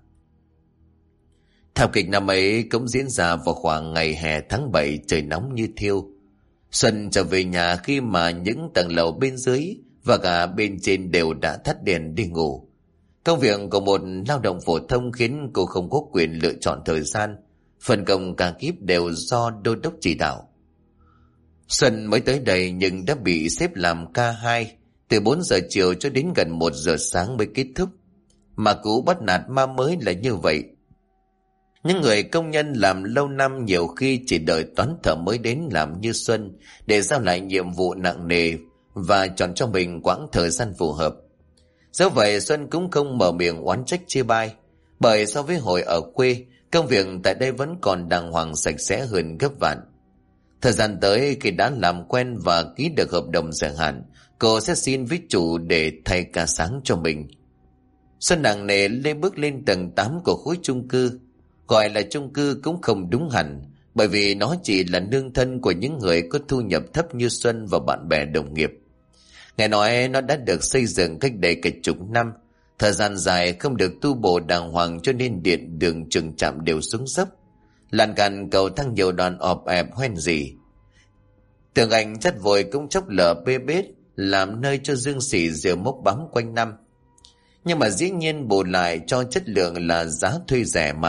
Thảm kịch năm ấy cũng diễn ra vào khoảng ngày hè tháng 7, trời nóng như thiêu. Xuân trở về nhà khi mà những tầng lầu bên dưới và cả bên trên đều đã tắt đèn đi ngủ. Công việc của một lao động phổ thông khiến cô không có quyền lựa chọn thời gian, phần công cả kíp đều do đô đốc chỉ đạo. Xuân mới tới đây nhưng đã bị xếp làm K2, từ 4 giờ chiều cho đến gần 1 giờ sáng mới kết thúc. Mà cú bắt nạt ma mới là như vậy. Những người công nhân làm lâu năm nhiều khi chỉ đợi toán thợ mới đến làm như Xuân để giao lại nhiệm vụ nặng nề và chọn cho mình quãng thời gian phù hợp. Dẫu vậy Xuân cũng không mở miệng oán trách chê bai, bởi so với hồi ở quê, công việc tại đây vẫn còn đàng hoàng sạch sẽ hơn gấp vạn. Thời gian tới khi đã làm quen và ký được hợp đồng dài hạn, cô sẽ xin với chủ để thay ca sáng cho mình. Xuân nặng nề bước lên tầng 8 của khối chung cư. Gọi là chung cư cũng không đúng hẳn, bởi vì nó chỉ là nương thân của những người có thu nhập thấp như Xuân và bạn bè đồng nghiệp. Nghe nói nó đã được xây dựng cách đây cả chục năm, thời gian dài không được tu bổ đàng hoàng cho nên điện đường trường trạm đều xuống dốc. Lan can cầu thang nhiều đoạn ọp ẹp hoen gì. Tường ảnh chất vội cũng chốc lở bê bết, làm nơi cho dương xỉ rêu mốc bám quanh năm. Nhưng mà dĩ nhiên bù lại cho chất lượng là giá thuê rẻ mạt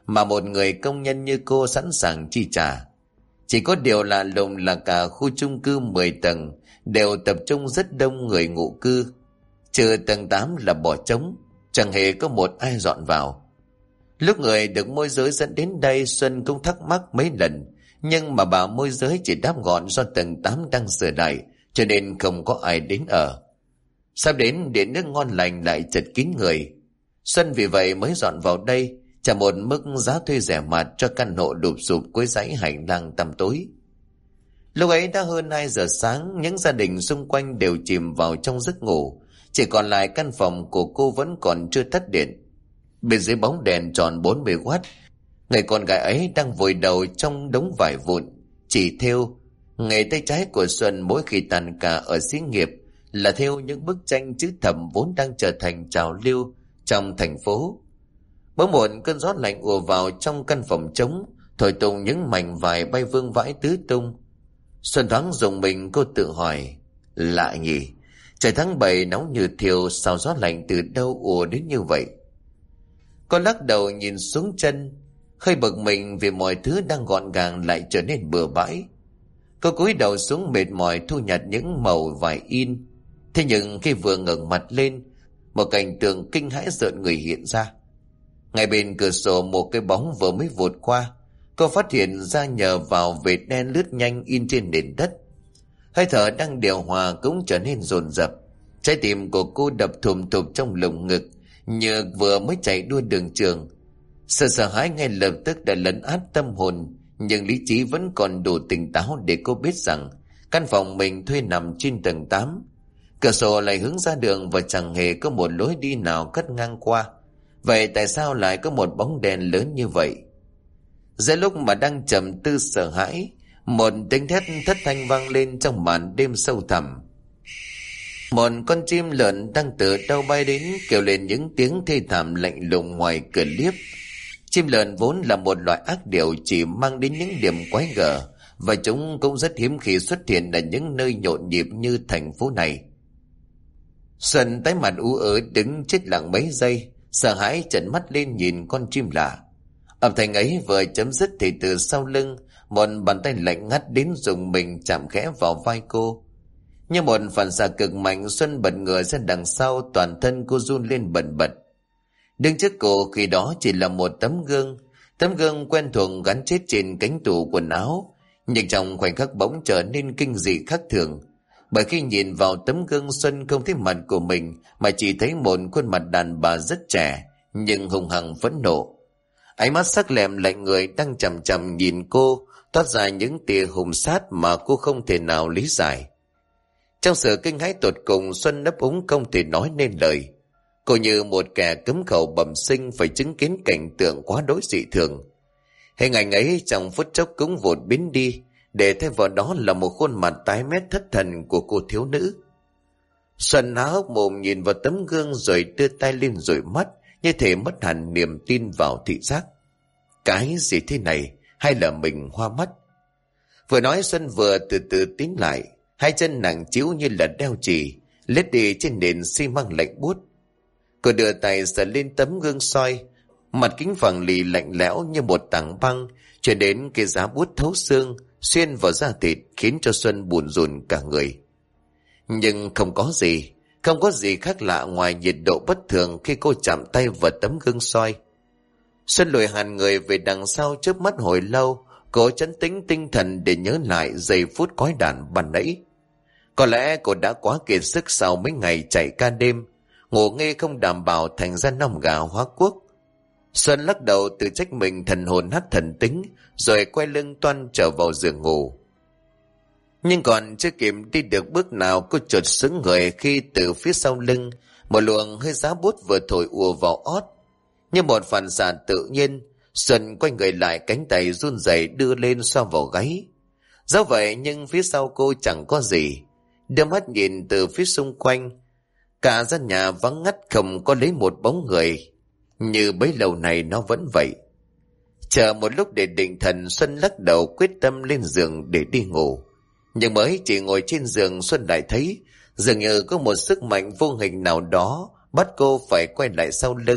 mà một người công nhân như cô sẵn sàng chi trả. Chỉ có điều lạ lùng là cả khu chung cư 10 tầng đều tập trung rất đông người ngụ cư, trừ tầng 8 là bỏ trống, chẳng hề có một ai dọn vào. Lúc người được môi giới dẫn đến đây, Xuân cũng thắc mắc mấy lần, nhưng mà bà môi giới chỉ đáp gọn do tầng 8 đang sửa lại, cho nên không có ai đến ở. Sắp đến điện nước ngon lành lại chật kín người. Xuân vì vậy mới dọn vào đây, trả một mức giá thuê rẻ mạt cho căn hộ đụp sụp cuối dãy hành lang tăm tối. Lúc ấy đã hơn 2 giờ sáng, những gia đình xung quanh đều chìm vào trong giấc ngủ, chỉ còn lại căn phòng của cô vẫn còn chưa tắt điện. Bên dưới bóng đèn tròn 40W, người con gái ấy đang vùi đầu trong đống vải vụn, chỉ thêu. Nghề tay trái của Xuân mỗi khi tàn cả ở xí nghiệp là thêu những bức tranh chữ thập vốn đang trở thành trào lưu trong thành phố. Bỗng một cơn gió lạnh ùa vào trong căn phòng trống, thổi tung những mảnh vải bay vương vãi tứ tung. Xuân thoáng rùng mình, cô tự hỏi, lạ nhỉ, trời tháng 7 nóng như thiêu, sao gió lạnh từ đâu ùa đến như vậy? Cô lắc đầu nhìn xuống chân, hơi bực mình vì mọi thứ đang gọn gàng lại trở nên bừa bãi. Cô cúi đầu xuống mệt mỏi thu nhặt những mẩu vải in. Thế nhưng khi vừa ngẩng mặt lên, một cảnh tượng kinh hãi rợn người hiện ra. Ngay bên cửa sổ một cái bóng vừa mới vụt qua, cô phát hiện ra nhờ vào vệt đen lướt nhanh in trên nền đất. Hơi thở đang điều hòa cũng trở nên dồn dập. Trái tim của cô đập thùm thụp trong lồng ngực như vừa mới chạy đua đường trường. Sự sợ hãi ngay lập tức đã lấn át tâm hồn, nhưng lý trí vẫn còn đủ tỉnh táo để cô biết rằng căn phòng mình thuê nằm trên tầng 8. Cửa sổ lại hướng ra đường và chẳng hề có một lối đi nào cắt ngang qua. Vậy tại sao lại có một bóng đèn lớn như vậy? Giữa lúc mà đang trầm tư sợ hãi, một tiếng thét thất thanh vang lên trong màn đêm sâu thẳm. Một con chim lợn đang từ đâu bay đến, kêu lên những tiếng thê thảm lạnh lùng ngoài cửa liếp. Chim lợn vốn là một loại ác điểu chỉ mang đến những điểm quái gở, và chúng cũng rất hiếm khi xuất hiện ở những nơi nhộn nhịp như thành phố này. Xuân tái mặt ú ớ đứng chết lặng mấy giây, sợ hãi trợn mắt lên nhìn con chim lạ. Âm thanh ấy vừa chấm dứt thì từ sau lưng, một bàn tay lạnh ngắt đến dùng mình chạm khẽ vào vai cô. Như một phản xạ cực mạnh, Xuân bật ngửa ra đằng sau, toàn thân cô run lên bần bật. Đứng trước cô khi đó chỉ là một tấm gương quen thuộc gắn chết trên cánh tủ quần áo, nhưng trong khoảnh khắc bỗng trở nên kinh dị khác thường. Bởi khi nhìn vào tấm gương, Xuân không thấy mặt của mình mà chỉ thấy một khuôn mặt đàn bà rất trẻ nhưng hùng hằng phẫn nộ. Ánh mắt sắc lẹm lạnh người đang chằm chằm nhìn cô, toát ra những tia hung sát mà cô không thể nào lý giải. Trong sự kinh hãi tột cùng, Xuân ấp úng không thể nói nên lời. Cô như một kẻ cấm khẩu bẩm sinh phải chứng kiến cảnh tượng quá đối dị thường. Hình ảnh ấy trong phút chốc cũng vụt biến đi, để thay vào đó là một khuôn mặt tái mét thất thần của cô thiếu nữ. Xuân há hốc mồm nhìn vào tấm gương rồi đưa tay lên dụi mắt, như thể mất hẳn niềm tin vào thị giác. Cái gì thế này? Hay là mình hoa mắt? Vừa nói Xuân vừa từ từ tiến lại, hai chân nặng trĩu như là đeo chì, lết đi trên nền xi măng lạnh buốt. Cô đưa tay sờ lên tấm gương soi, mặt kính phẳng lì lạnh lẽo như một tảng băng, cho đến cái giá buốt thấu xương, xuyên vào da thịt, khiến cho Xuân buồn rùn cả người. Nhưng không có gì khác lạ ngoài nhiệt độ bất thường khi cô chạm tay vào tấm gương soi. Xuân lùi hẳn người về đằng sau, chớp mắt hồi lâu, cố trấn tĩnh tinh thần để nhớ lại giây phút quái đản ban nãy. Có lẽ cô đã quá kiệt sức sau mấy ngày chạy ca đêm, ngủ nghe không đảm bảo thành ra nòng gà hóa quốc. Xuân lắc đầu tự trách mình thần hồn nát thần tính, rồi quay lưng toan trở vào giường ngủ. Nhưng còn chưa kịp đi được bước nào, cô chợt sững người khi từ phía sau lưng một luồng hơi giá buốt vừa thổi ùa vào ót. Như một phản xạ tự nhiên, Xuân quay người lại, cánh tay run rẩy đưa lên xoa vào gáy. Dẫu vậy nhưng phía sau cô chẳng có gì. Đưa mắt nhìn từ phía xung quanh, cả gian nhà vắng ngắt, không có lấy một bóng người. Như bấy lâu này nó vẫn vậy. Chờ một lúc để định thần, Xuân lắc đầu quyết tâm lên giường để đi ngủ. Nhưng mới chỉ ngồi trên giường, Xuân lại thấy dường như có một sức mạnh vô hình nào đó bắt cô phải quay lại sau lưng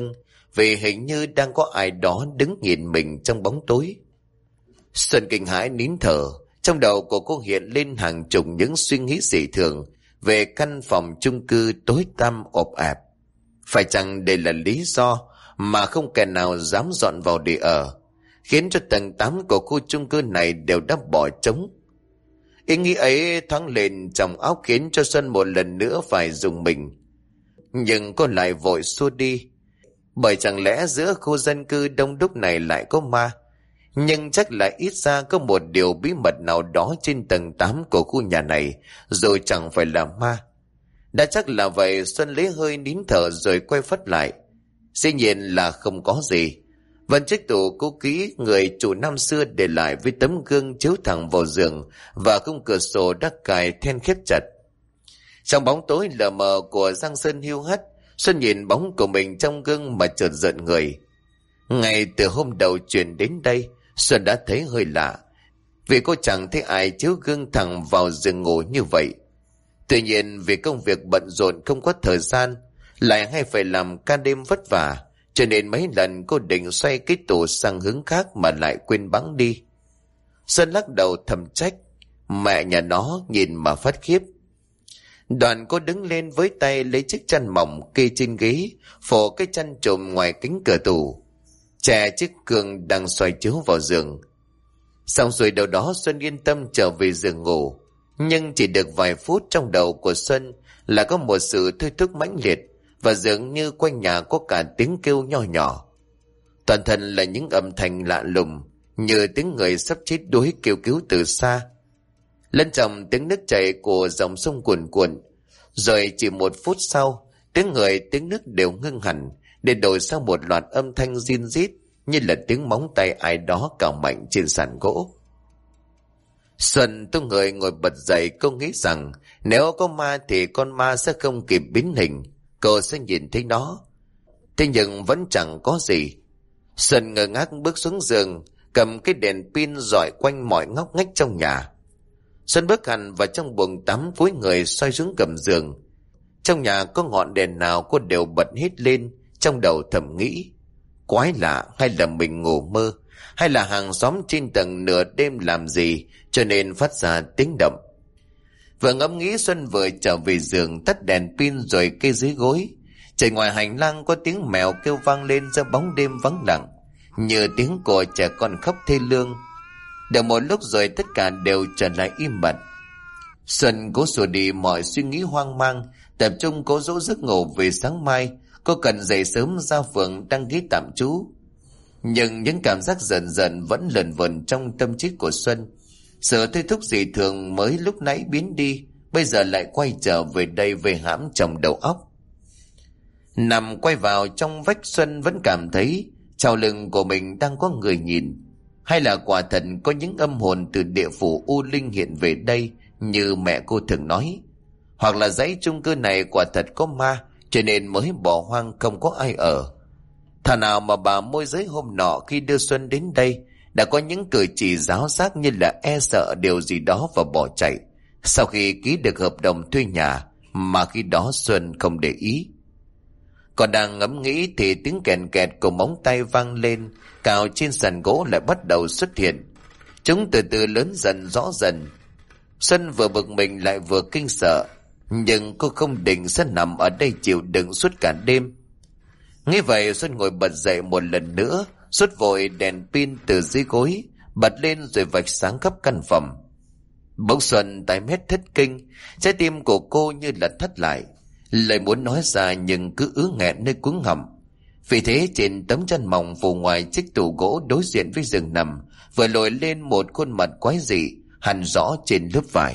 vì hình như đang có ai đó đứng nhìn mình trong bóng tối. Xuân kinh hãi nín thở, trong đầu của cô hiện lên hàng chục những suy nghĩ dị thường về căn phòng chung cư tối tăm ộp ẹp. Phải chăng đây là lý do mà không kẻ nào dám dọn vào để ở, khiến cho tầng 8 của khu chung cư này đều đã bỏ trống? Ý nghĩ ấy thoáng lên trong óc khiến cho Xuân một lần nữa phải rùng mình. Nhưng cô lại vội xua đi, bởi chẳng lẽ giữa khu dân cư đông đúc này lại có ma? Nhưng chắc là ít ra có một điều bí mật nào đó trên tầng 8 của khu nhà này, rồi chẳng phải là ma. Đã chắc là vậy, Xuân lấy hơi nín thở rồi quay phắt lại. Dĩ nhiên là không có gì. Vẫn chiếc tủ cũ kỹ người chủ năm xưa để lại với tấm gương chiếu thẳng vào giường và khung cửa sổ đã cài then khép chặt. Trong bóng tối lờ mờ của Giang Sơn hiu hắt, Xuân nhìn bóng của mình trong gương mà chợt giận người. Ngay từ hôm đầu chuyển đến đây, Xuân đã thấy hơi lạ, vì cô chẳng thấy ai chiếu gương thẳng vào giường ngủ như vậy. Tuy nhiên vì công việc bận rộn không có thời gian, lại hay phải làm ca đêm vất vả, cho nên mấy lần cô định xoay cái tủ sang hướng khác mà lại quên bẵng đi. Xuân lắc đầu thầm trách, mẹ nhà nó nhìn mà phát khiếp. Đoàn cô đứng lên với tay lấy chiếc chăn mỏng kê trên ghế, phổ cái chăn trùm ngoài cánh cửa tủ, chè chiếc gương đang xoay chiếu vào giường. Xong rồi đầu đó Xuân yên tâm trở về giường ngủ. Nhưng chỉ được vài phút, trong đầu của Xuân là có một sự thôi thúc mãnh liệt, và dường như quanh nhà có cả tiếng kêu nho nhỏ. Toàn thân là những âm thanh lạ lùng, như tiếng người sắp chết đuối kêu cứu từ xa, lẫn trong tiếng nước chảy của dòng sông cuồn cuộn. Rồi chỉ một phút sau, tiếng người tiếng nước đều ngưng hẳn, để đổi sang một loạt âm thanh rin rít, như là tiếng móng tay ai đó cào mạnh trên sàn gỗ. Xuân tung người ngồi bật dậy, cô nghĩ rằng nếu có ma thì con ma sẽ không kịp biến hình, cô sẽ nhìn thấy nó. Thế nhưng vẫn chẳng có gì. Xuân ngơ ngác bước xuống giường, cầm cái đèn pin rọi quanh mọi ngóc ngách trong nhà. Xuân bước hẳn vào trong buồng tắm, cúi người xoay xuống gầm giường. Trong nhà có ngọn đèn nào cô đều bật hết lên, trong đầu thầm nghĩ, quái lạ, hay là mình ngủ mơ, hay là hàng xóm trên tầng nửa đêm làm gì cho nên phát ra tiếng động. Vừa ngẫm nghĩ, Xuân vừa trở về giường, tắt đèn pin rồi kê dưới gối. Trời ngoài hành lang có tiếng mèo kêu vang lên giữa bóng đêm vắng lặng, như tiếng của trẻ con khóc thê lương. Được một lúc rồi tất cả đều trở lại im bặt. Xuân cố xua đi mọi suy nghĩ hoang mang, tập trung cố dỗ giấc ngủ vì sáng mai cô cần dậy sớm ra phường đăng ký tạm trú. Nhưng những cảm giác dần dần vẫn lẩn vẩn trong tâm trí của Xuân. Sự thôi thúc dị thường mới lúc nãy biến đi, bây giờ lại quay trở về đây, về hãm trong đầu óc. Nằm quay vào trong vách, Xuân vẫn cảm thấy sau lưng của mình đang có người nhìn. Hay là quả thật có những âm hồn từ địa phủ U Linh hiện về đây như mẹ cô thường nói? Hoặc là dãy chung cư này quả thật có ma, cho nên mới bỏ hoang không có ai ở. Thà nào mà bà môi giới hôm nọ khi đưa Xuân đến đây đã có những cử chỉ giáo giác như là e sợ điều gì đó và bỏ chạy sau khi ký được hợp đồng thuê nhà, mà khi đó Xuân không để ý. Còn đang ngẫm nghĩ thì tiếng kèn kẹt của móng tay vang lên, cào trên sàn gỗ lại bắt đầu xuất hiện. Chúng từ từ lớn dần rõ dần. Xuân vừa bực mình lại vừa kinh sợ, nhưng cô không định sẽ nằm ở đây chịu đựng suốt cả đêm. Nghĩ vậy, Xuân ngồi bật dậy một lần nữa, rút vội đèn pin từ dưới gối, bật lên rồi vạch sáng khắp căn phòng. Bỗng Xuân tái mét thất kinh, trái tim của cô như là thắt lại, lời muốn nói ra nhưng cứ ứ nghẹn nơi cuống họng. Vì thế trên tấm chăn mỏng phủ ngoài chiếc tủ gỗ đối diện với giường nằm vừa lồi lên một khuôn mặt quái dị hằn rõ trên lớp vải.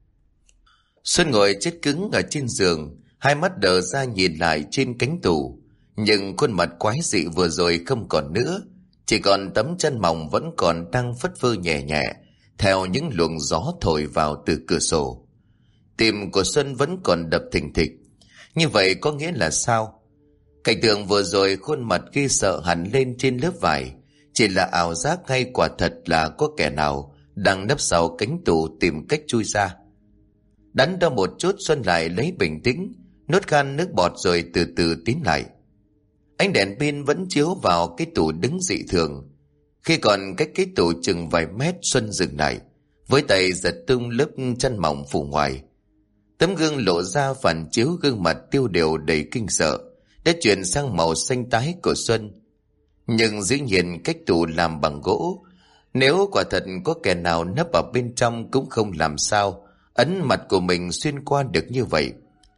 Xuân ngồi chết cứng ở trên giường, hai mắt đờ ra nhìn lại trên cánh tủ, nhưng khuôn mặt quái dị vừa rồi không còn nữa, chỉ còn tấm chân mỏng vẫn còn đang phất phơ nhẹ nhẹ theo những luồng gió thổi vào từ cửa sổ. Tim của Xuân vẫn còn đập thình thịch. Như vậy có nghĩa là sao? Cảnh tượng vừa rồi khuôn mặt ghê sợ hẳn lên trên lớp vải chỉ là ảo giác, hay quả thật là có kẻ nào đang nấp sau cánh tủ tìm cách chui ra? Đắn đo một chút, Xuân lại lấy bình tĩnh, nuốt khan nước bọt rồi từ từ tiến lại. Ánh đèn pin vẫn chiếu vào cái tủ đứng dị thường. Khi còn cách cái tủ chừng vài mét, Xuân dừng lại, với tay giật tung lớp chăn mỏng phủ ngoài. Tấm gương lộ ra phản chiếu gương mặt tiêu điều đầy kinh sợ đã chuyển sang màu xanh tái của Xuân. Nhưng dĩ nhiên cách tủ làm bằng gỗ, nếu quả thật có kẻ nào nấp ở bên trong cũng không làm sao ấn mặt của mình xuyên qua được như vậy.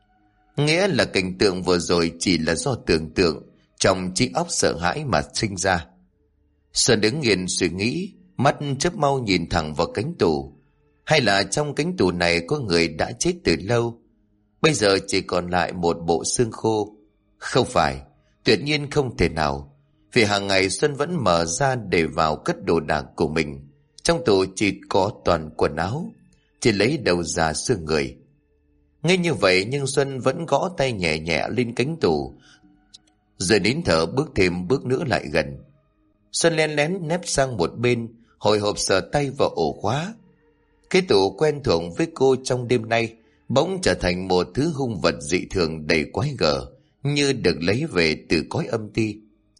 Nghĩa là cảnh tượng vừa rồi chỉ là do tưởng tượng trong trí óc sợ hãi mà sinh ra. Xuân đứng nghiền suy nghĩ, mắt chớp mau nhìn thẳng vào cánh tủ. Hay là trong cánh tủ này có người đã chết từ lâu, bây giờ chỉ còn lại một bộ xương khô? Không phải, tuyệt nhiên không thể nào. Vì hàng ngày Xuân vẫn mở ra để vào cất đồ đạc của mình. Trong tủ chỉ có toàn quần áo, chỉ lấy đầu ra xương người. Nghe như vậy nhưng Xuân vẫn gõ tay nhẹ nhẹ lên cánh tủ, rồi nín thở bước thêm bước nữa lại gần. Xuân len lén nép sang một bên, hồi hộp sờ tay vào ổ khóa. Cái tủ quen thuộc với cô trong đêm nay bỗng trở thành một thứ hung vật dị thường đầy quái gở, như được lấy về từ cõi âm ti.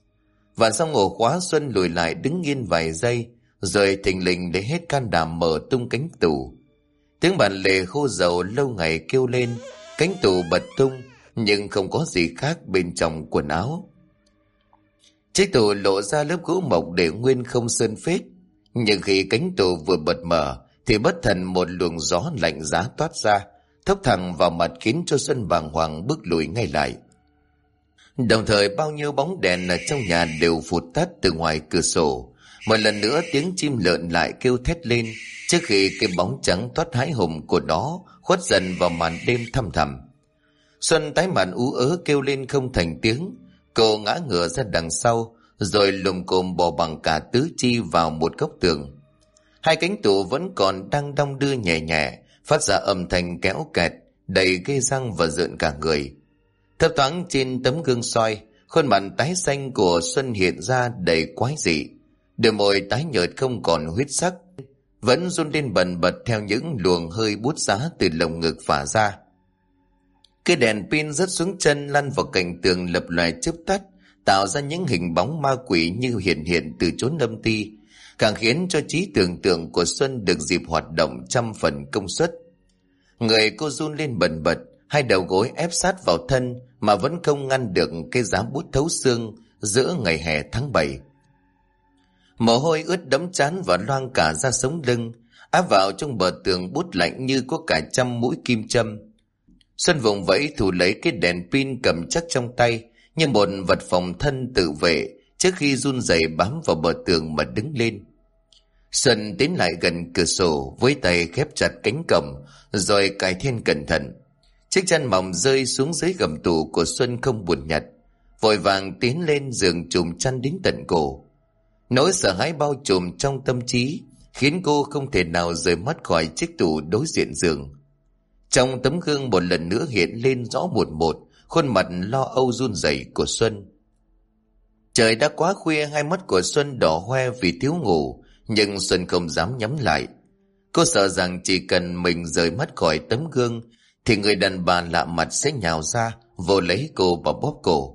Và xong ổ khóa, Xuân lùi lại đứng yên vài giây, rồi thình lình để hết can đảm mở tung cánh tủ. Tiếng bản lề khô dầu lâu ngày kêu lên, cánh tủ bật tung, nhưng không có gì khác bên trong quần áo. Chiếc tủ lộ ra lớp gỗ mộc để nguyên không sơn phết, nhưng khi cánh tủ vừa bật mở thì bất thần một luồng gió lạnh giá toát ra, thốc thẳng vào mặt khiến cho Xuân bàng hoàng bước lùi ngay lại. Đồng thời bao nhiêu bóng đèn ở trong nhà đều phụt tắt từ ngoài cửa sổ. Một lần nữa tiếng chim lợn lại kêu thét lên, trước khi cái bóng trắng toát hãi hùng của nó khuất dần vào màn đêm thăm thẳm. Xuân tái mặt ú ớ kêu lên không thành tiếng. Cô ngã ngửa ra đằng sau, rồi lùm cồm bò bằng cả tứ chi vào một góc tường. Hai cánh tủ vẫn còn đang đong đưa nhẹ nhẹ, phát ra âm thanh kéo kẹt đầy ghê răng và rợn cả người. Thấp thoáng trên tấm gương soi, khuôn mặt tái xanh của Xuân hiện ra đầy quái dị. Đôi môi tái nhợt không còn huyết sắc, vẫn run lên bần bật theo những luồng hơi bút giá từ lồng ngực phả ra. Cái đèn pin rớt xuống chân lăn vào cạnh tường lập loè chớp tắt, tạo ra những hình bóng ma quỷ như hiện từ chốn âm ti, càng khiến cho trí tưởng tượng của Xuân được dịp hoạt động 100% công suất. Người cô run lên bần bật, hai đầu gối ép sát vào thân mà vẫn không ngăn được cái giá bút thấu xương giữa ngày hè tháng 7. Mồ hôi ướt đẫm trán và loang cả ra sống lưng, áp vào trong bờ tường bút lạnh như có cả 100 mũi kim châm. Xuân vùng vẫy thủ lấy cái đèn pin cầm chắc trong tay như một vật phòng thân tự vệ, trước khi run rẩy bám vào bờ tường mà đứng lên. Xuân tiến lại gần cửa sổ với tay khép chặt cánh cổng, rồi cài then cẩn thận. Chiếc chăn mỏng rơi xuống dưới gầm tủ của Xuân không buồn nhặt, vội vàng tiến lên giường trùm chăn đến tận cổ. Nỗi sợ hãi bao trùm trong tâm trí khiến cô không thể nào rời mắt khỏi chiếc tủ đối diện giường. Trong tấm gương một lần nữa hiện lên rõ một khuôn mặt lo âu run rẩy của Xuân. Trời đã quá khuya, hai mắt của Xuân đỏ hoe vì thiếu ngủ, nhưng Xuân không dám nhắm lại. Cô sợ rằng chỉ cần mình rời mắt khỏi tấm gương thì người đàn bà lạ mặt sẽ nhào ra vồ lấy cô và bóp cổ.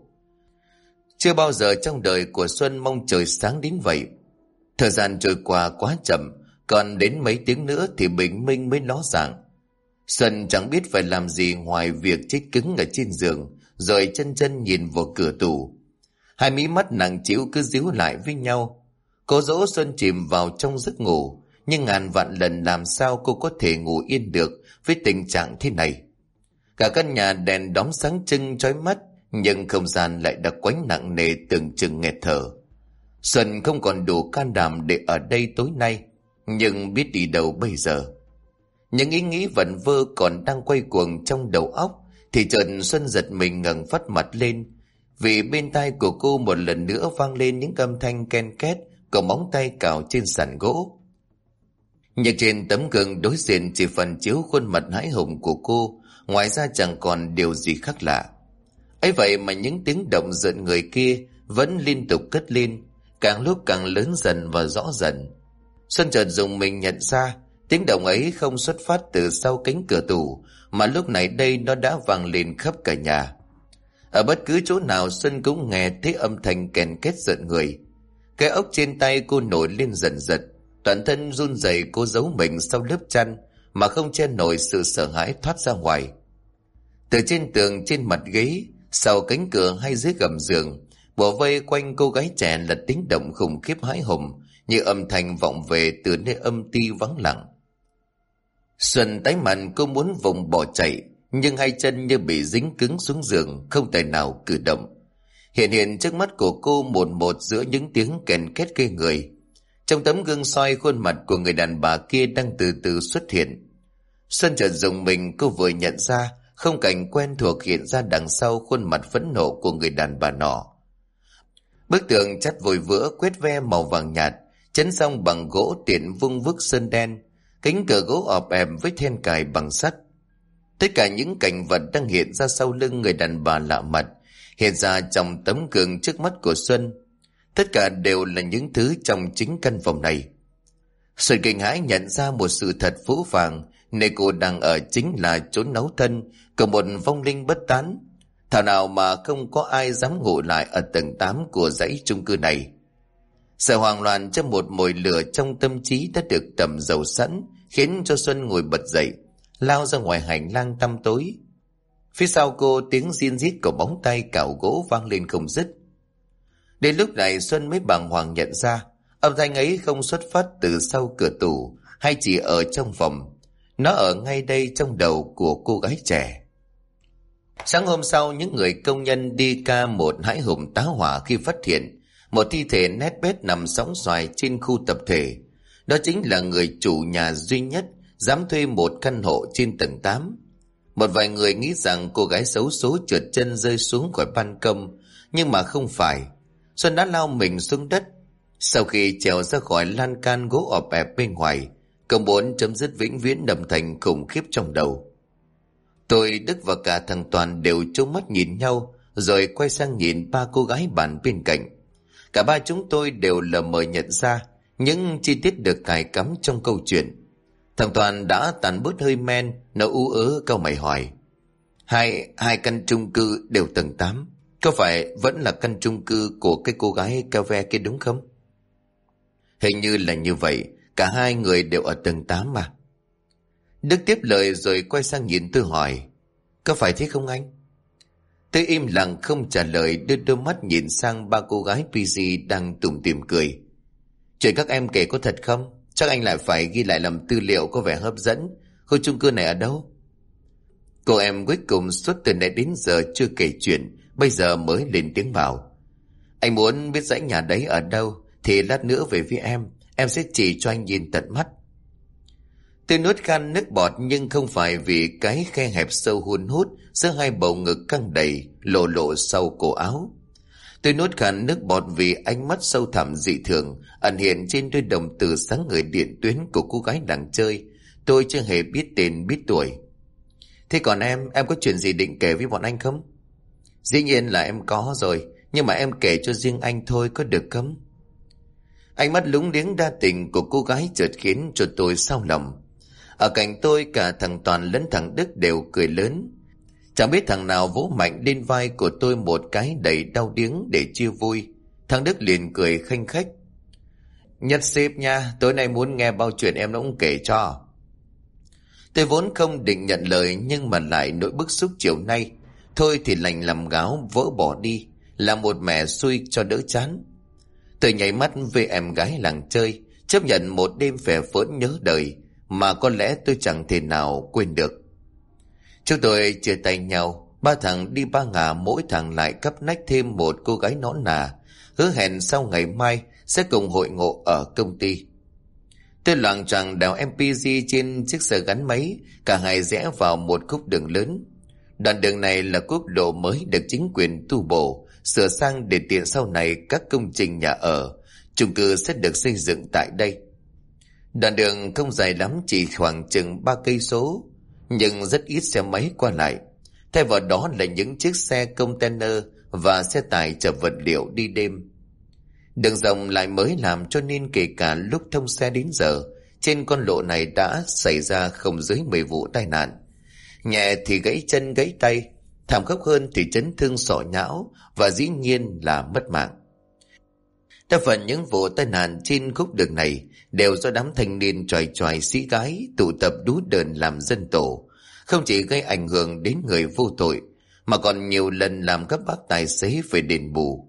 Chưa bao giờ trong đời của Xuân mong trời sáng đến vậy. Thời gian trôi qua quá chậm, còn đến mấy tiếng nữa thì bình minh mới ló dạng. Xuân chẳng biết phải làm gì ngoài việc chết cứng ở trên giường, rồi chân nhìn vào cửa tủ. Hai mí mắt nặng trĩu cứ díu lại với nhau. Cô dỗ Xuân chìm vào trong giấc ngủ, nhưng ngàn vạn lần làm sao cô có thể ngủ yên được với tình trạng thế này. Cả căn nhà đèn đóm sáng trưng chói mắt, nhưng không gian lại đặc quánh nặng nề tưởng chừng nghẹt thở. Xuân không còn đủ can đảm để ở đây tối nay, nhưng biết đi đâu bây giờ. Những ý nghĩ vẩn vơ còn đang quay cuồng trong đầu óc thì chợt Xuân giật mình ngẩng phát mặt lên, vì bên tai của cô một lần nữa vang lên những âm thanh ken két của móng tay cào trên sàn gỗ. Nhưng trên tấm gương đối diện chỉ phản chiếu khuôn mặt hãi hùng của cô, ngoài ra chẳng còn điều gì khác lạ. Ấy vậy mà những tiếng động rợn người kia vẫn liên tục cất lên, càng lúc càng lớn dần và rõ dần. Xuân chợt dùng mình nhận ra tiếng động ấy không xuất phát từ sau cánh cửa tủ, mà lúc này đây nó đã vang lên khắp cả nhà. Ở bất cứ chỗ nào Xuân cũng nghe thấy âm thanh kèn két giận người. Cái ốc trên tay cô nổi lên dần dần, toàn thân run rẩy. Cô giấu mình sau lớp chăn mà không che nổi sự sợ hãi thoát ra ngoài. Từ trên tường, trên mặt ghế, sau cánh cửa hay dưới gầm giường, bủa vây quanh cô gái trẻ là tiếng động khủng khiếp hãi hùng, như âm thanh vọng về từ nơi âm ti vắng lặng. Xuân tái mặt, cô muốn vùng bỏ chạy, nhưng hai chân như bị dính cứng xuống giường, không tài nào cử động. Hiện trước mắt của cô một giữa những tiếng kèn két ghê người. Trong tấm gương soi, khuôn mặt của người đàn bà kia đang từ từ xuất hiện. Xuân chợt rùng mình, cô vừa nhận ra không cảnh quen thuộc hiện ra đằng sau khuôn mặt phẫn nộ của người đàn bà nọ. Bức tường chắt vội vữa, quét ve màu vàng nhạt, chấn xong bằng gỗ tiện vung vức sơn đen, cánh cửa gỗ ọp ẹp với then cài bằng sắt. Tất cả những cảnh vật đang hiện ra sau lưng người đàn bà lạ mặt, hiện ra trong tấm gương trước mắt của Xuân. Tất cả đều là những thứ trong chính căn phòng này. Xuân kinh hãi nhận ra một sự thật phũ phàng, nơi cô đang ở chính là chốn nấu thân của một vong linh bất tán. Thảo nào mà không có ai dám ngủ lại ở tầng 8 của dãy chung cư này. Sợ hoang loạn trong một mồi lửa trong tâm trí đã được tẩm dầu sẵn, khiến cho Xuân ngồi bật dậy, lao ra ngoài hành lang tăm tối. Phía sau cô, tiếng rin rít của móng tay cào gỗ vang lên không dứt. Đến lúc này Xuân mới bàng hoàng nhận ra âm thanh ấy không xuất phát từ sau cửa tủ hay chỉ ở trong phòng. Nó ở ngay đây trong đầu của cô gái trẻ. Sáng hôm sau, những người công nhân đi ca một hãi hùng tá hỏa khi phát hiện một thi thể nét bét nằm sóng xoài trên khu tập thể. Đó chính là người chủ nhà duy nhất dám thuê một căn hộ trên tầng 8. Một vài người nghĩ rằng cô gái xấu số trượt chân rơi xuống khỏi ban công, nhưng mà không phải. Xuân đã lao mình xuống đất. Sau khi trèo ra khỏi lan can gỗ ọp ẹp bên ngoài, cậu muốn chấm dứt vĩnh viễn đầm thành khủng khiếp trong đầu. Tôi, Đức và cả thằng Toàn đều trố mắt nhìn nhau, rồi quay sang nhìn ba cô gái bàn bên cạnh. Cả ba chúng tôi đều lờ mờ nhận ra những chi tiết được cài cắm trong câu chuyện. Thằng Toàn đã tàn bớt hơi men, nó ú ớ cau mày hỏi: Hai căn chung cư đều tầng 8, có phải vẫn là căn chung cư của cái cô gái cao ve kia đúng không? Hình như là như vậy, cả hai người đều ở tầng 8 mà. Đức tiếp lời rồi quay sang nhìn tôi hỏi: Có phải thế không anh? Tôi im lặng không trả lời, đưa đôi mắt nhìn sang ba cô gái PG đang tủm tỉm cười. Chuyện các em kể có thật không? Chắc anh lại phải ghi lại làm tư liệu có vẻ hấp dẫn. Khu chung cư này ở đâu? Cô em cuối cùng suốt từ nãy đến giờ chưa kể chuyện, bây giờ mới lên tiếng bảo: Anh muốn biết dãy nhà đấy ở đâu thì lát nữa về với em sẽ chỉ cho anh nhìn tận mắt. Tôi nuốt khan nước bọt, nhưng không phải vì cái khe hẹp sâu hun hút giữa hai bầu ngực căng đầy lộ lộ sau cổ áo. Tôi nuốt khan nước bọt vì ánh mắt sâu thẳm dị thường ẩn hiện trên đôi đồng tử sáng ngời điện tuyến của cô gái đang chơi. Tôi chưa hề biết tên biết tuổi. Thế còn em có chuyện gì định kể với bọn anh không? Dĩ nhiên là em có rồi, nhưng mà em kể cho riêng anh thôi, có được không? Ánh mắt lúng liếng đa tình của cô gái chợt khiến cho tôi xao lòng. Ở cạnh tôi, cả thằng Toàn lẫn thằng Đức đều cười lớn. Chẳng biết thằng nào vỗ mạnh lên vai của tôi một cái đầy đau điếng để chia vui. Thằng Đức liền cười khanh khách: Nhất xếp nha, tối nay muốn nghe bao chuyện em nó cũng kể cho. Tôi vốn không định nhận lời, nhưng mà lại nỗi bức xúc chiều nay. Thôi thì lành làm gáo vỡ bỏ đi, là một mẻ xui cho đỡ chán. Tôi nhảy mắt về em gái làng chơi, chấp nhận một đêm phè phỡn nhớ đời mà có lẽ tôi chẳng thể nào quên được. Chúng tôi chia tay nhau, ba thằng đi ba ngả, mỗi thằng lại cắp nách thêm một cô gái nõn nà, hứa hẹn sau ngày mai sẽ cùng hội ngộ ở công ty. Tôi loạng choạng đèo MPG trên chiếc xe gắn máy, cả hai rẽ vào một khúc đường lớn. Đoạn đường này là quốc lộ mới được chính quyền tu bổ, sửa sang để tiện sau này các công trình nhà ở, chung cư sẽ được xây dựng tại đây. Đoạn đường không dài lắm, chỉ khoảng chừng 3 cây số, nhưng rất ít xe máy qua lại. Thay vào đó là những chiếc xe container và xe tải chở vật liệu đi đêm. Đường rộng lại mới làm, cho nên kể cả lúc thông xe đến giờ, trên con lộ này đã xảy ra không dưới 10 vụ tai nạn. Nhẹ thì gãy chân gãy tay, Thảm khốc hơn thì chấn thương sọ nhão và dĩ nhiên là mất mạng. Đa phần những vụ tai nạn trên khúc đường này đều do đám thanh niên chòi chòi xí gái tụ tập đú đờn làm dân tổ, không chỉ gây ảnh hưởng đến người vô tội mà còn nhiều lần làm các bác tài xế phải đền bù.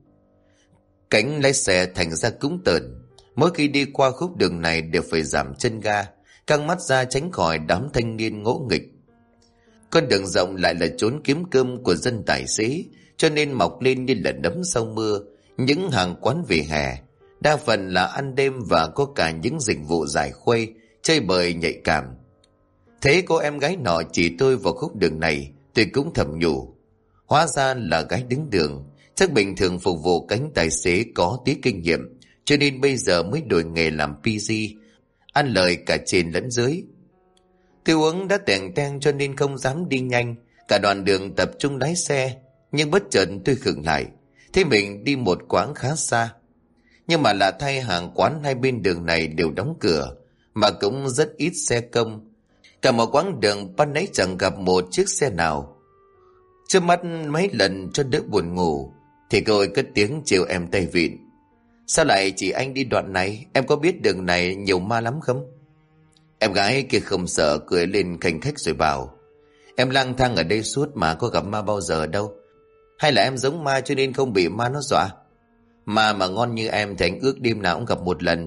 Cánh lái xe thành ra cúng tởn, mỗi khi đi qua khúc đường này đều phải giảm chân ga, căng mắt ra tránh khỏi đám thanh niên ngỗ nghịch. Con đường rộng lại là chốn kiếm cơm của dân tài xế, cho nên mọc lên như là nấm sau mưa những hàng quán vỉa hè, đa phần là ăn đêm và có cả những dịch vụ giải khuây, chơi bời nhạy cảm. Thế cô em gái nọ chỉ tôi vào khúc đường này, tôi cũng thầm nhủ, hóa ra là gái đứng đường, chắc bình thường phục vụ cánh tài xế có tí kinh nghiệm, cho nên bây giờ mới đổi nghề làm PG, ăn lời cả trên lẫn dưới. Tôi uống đã tèng teng cho nên không dám đi nhanh, cả đoạn đường tập trung lái xe, nhưng bất chợt tôi khựng lại, thấy mình đi một quãng khá xa. Nhưng mà lạ thay, hàng quán hai bên đường này đều đóng cửa, mà cũng rất ít xe công. Cả một quãng đường ban nãy chẳng gặp một chiếc xe nào. Trước mắt mấy lần cho đỡ buồn ngủ, thì cô ấy cất tiếng trêu em tay vịn. Sao lại chỉ anh đi đoạn này, em có biết đường này nhiều ma lắm không? Em gái kia không sợ, cười lên khanh khách rồi bảo, em lang thang ở đây suốt mà có gặp ma bao giờ đâu. Hay là em giống ma cho nên không bị ma nó dọa? Ma mà ngon như em thì anh ước đêm nào cũng gặp một lần.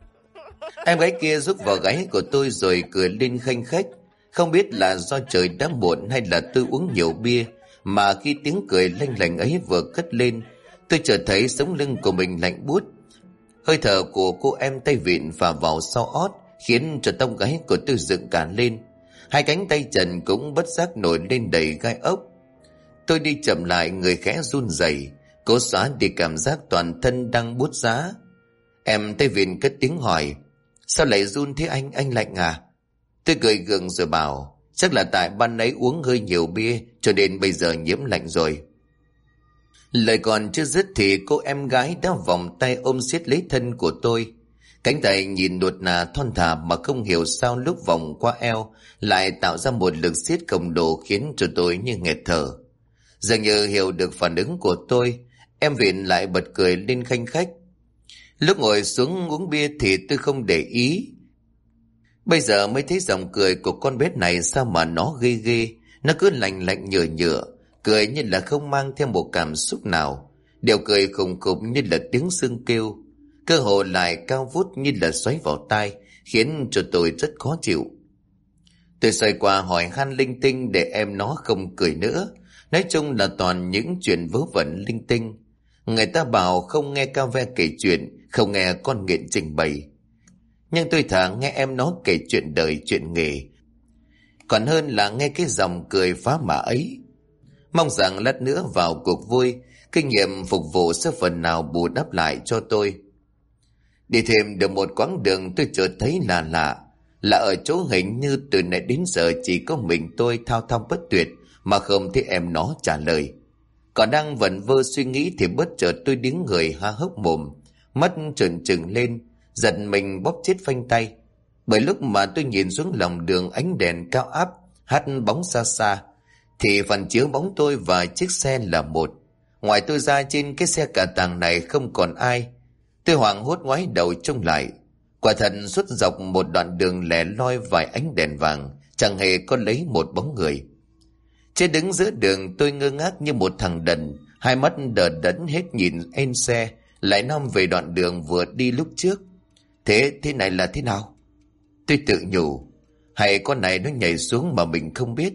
Em gái kia rúc vào gáy của tôi rồi cười lên khanh khách. Không biết là do trời đã muộn hay là tôi uống nhiều bia, mà khi tiếng cười lanh lảnh ấy vừa cất lên, tôi chợt thấy sống lưng của mình lạnh buốt. Hơi thở của cô em tay vịn phả vào sau ót khiến cho tông gáy của tôi dựng cả lên. Hai cánh tay trần cũng bất giác nổi lên đầy gai ốc. Tôi đi chậm lại, người khẽ run rẩy, cố xóa đi cảm giác toàn thân đang buốt giá. Em tay vịn cất tiếng hỏi, sao lại run thế anh lạnh à? Tôi cười gượng rồi bảo, chắc là tại ban nãy uống hơi nhiều bia cho nên bây giờ nhiễm lạnh rồi. Lời còn chưa dứt thì cô em gái đã vòng tay ôm siết lấy thân của tôi. Cánh tay nhìn nuột nà thon thả mà không hiểu sao lúc vòng qua eo lại tạo ra một lực siết khổng lồ khiến cho tôi như nghẹt thở. Dường như hiểu được phản ứng của tôi, em Vịn lại bật cười lên khanh khách. Lúc ngồi xuống uống bia thì tôi không để ý. Bây giờ mới thấy giọng cười của con bé này sao mà nó ghê ghê. Nó cứ lạnh lạnh nhựa nhựa, cười như là không mang theo một cảm xúc nào. Điều cười khùng khục như là tiếng xương kêu, cơ hồ lại cao vút như là xoáy vào tai, khiến cho tôi rất khó chịu. Tôi xoay qua hỏi han linh tinh để em nó không cười nữa. Nói chung là toàn những chuyện vớ vẩn linh tinh. Người ta bảo không nghe ca ve kể chuyện, không nghe con nghiện trình bày. Nhưng tôi thà nghe em nó kể chuyện đời chuyện nghề, còn hơn là nghe cái dòng cười phá mã ấy. Mong rằng lát nữa vào cuộc vui, kinh nghiệm phục vụ sẽ phần nào bù đắp lại cho tôi. Đi thêm được một quãng đường tôi chợt thấy là lạ. Là ở chỗ hình như từ nãy đến giờ chỉ có mình tôi thao thao bất tuyệt mà không thấy em nó trả lời. Còn đang vẩn vơ suy nghĩ thì bất chợt tôi đứng người há hốc mồm, mắt trợn trừng lên, giật mình bóp chết phanh tay. Bởi lúc mà tôi nhìn xuống lòng đường ánh đèn cao áp hắt bóng xa xa, thì phần chiếu bóng tôi và chiếc xe là một. Ngoài tôi ra trên cái xe cà tàng này không còn ai. Tôi hoảng hốt ngoái đầu trông lại. Quả thật suốt dọc một đoạn đường lẻ loi vài ánh đèn vàng, chẳng hề có lấy một bóng người. Trên đứng giữa đường tôi ngơ ngác như một thằng đần, hai mắt đờ đẫn hết nhìn ên xe, lại năm về đoạn đường vừa đi lúc trước. Thế này là thế nào? Tôi tự nhủ, hay con này nó nhảy xuống mà mình không biết.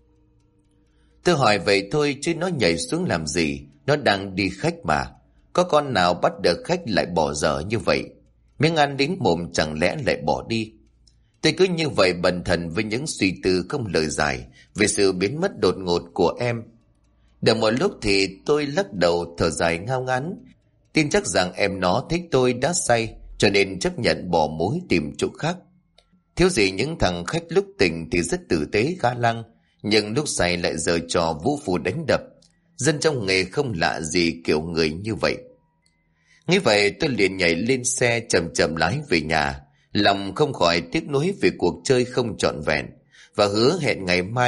Tôi hỏi vậy thôi chứ nó nhảy xuống làm gì, nó đang đi khách mà. Có con nào bắt được khách lại bỏ dở như vậy? Miếng ăn đến mồm chẳng lẽ lại bỏ đi? Tôi cứ như vậy bần thần với những suy tư không lời giải về sự biến mất đột ngột của em. Được một lúc thì tôi lắc đầu thở dài ngao ngán, tin chắc rằng em nó thích tôi đã say, cho nên chấp nhận bỏ mối tìm chỗ khác. Thiếu gì những thằng khách lúc tỉnh thì rất tử tế ga lăng, nhưng lúc say lại giở trò vũ phu đánh đập. Dân trong nghề không lạ gì kiểu người như vậy. Nghĩ vậy tôi liền nhảy lên xe chậm chậm lái về nhà, lòng không khỏi tiếc nuối về cuộc chơi không trọn vẹn, và hứa hẹn ngày mai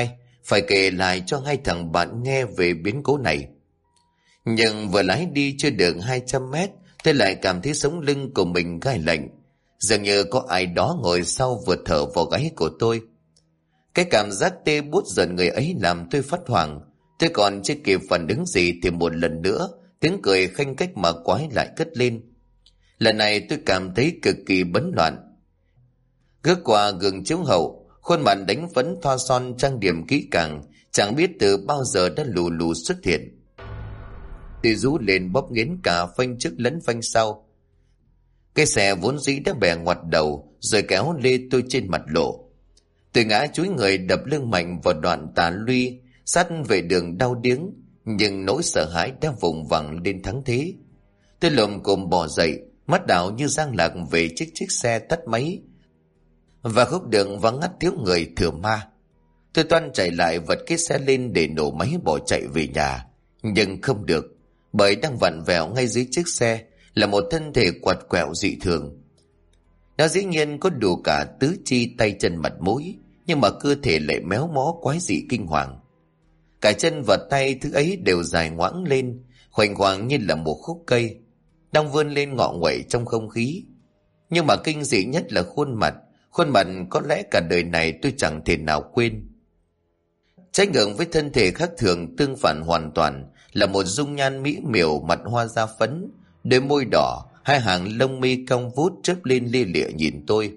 phải kể lại cho hai thằng bạn nghe về biến cố này. Nhưng vừa lái đi chưa được 200 mét, tôi lại cảm thấy sống lưng của mình gai lạnh. Dường như có ai đó ngồi sau vừa thở vào gáy của tôi. Cái cảm giác tê buốt dần người ấy làm tôi phát hoảng. Tôi còn chưa kịp phản ứng gì thì một lần nữa tiếng cười khanh khách mà quái lại cất lên. Lần này tôi cảm thấy cực kỳ bấn loạn. Gước qua gương chiếu hậu, khuôn mặt đánh phấn thoa son trang điểm kỹ càng, chẳng biết từ bao giờ đã lù lù xuất hiện. Tôi rú lên bóp nghiến cả phanh trước lẫn phanh sau. Cái xe vốn dĩ đã bè ngoặt đầu rồi kéo lê tôi trên mặt lộ. Tôi ngã chúi người đập lưng mạnh vào đoạn tà luy, sát về đường đau điếng, nhưng nỗi sợ hãi đã vùng vằng lên thắng thế. Tôi lồm cồm bò dậy, mắt đảo như giang lạc về chiếc xe tắt máy và khúc đường vắng ngắt thiếu người thừa ma. Tôi toan chạy lại vật cái xe lên để nổ máy bỏ chạy về nhà, nhưng không được, bởi đang vặn vẹo ngay dưới chiếc xe là một thân thể quặt quẹo dị thường. Nó dĩ nhiên có đủ cả tứ chi tay chân mặt mũi, nhưng mà cơ thể lại méo mó quái dị kinh hoàng. Cả chân và tay thứ ấy đều dài ngoãng lên, khoảnh khoàng như là một khúc cây đang vươn lên ngọ nguậy trong không khí. Nhưng mà kinh dị nhất là khuôn mặt có lẽ cả đời này tôi chẳng thể nào quên. Trái ngược với thân thể khác thường, tương phản hoàn toàn là một dung nhan mỹ miều, mặt hoa da phấn, đôi môi đỏ, hai hàng lông mi cong vút chớp lên lia lịa nhìn tôi.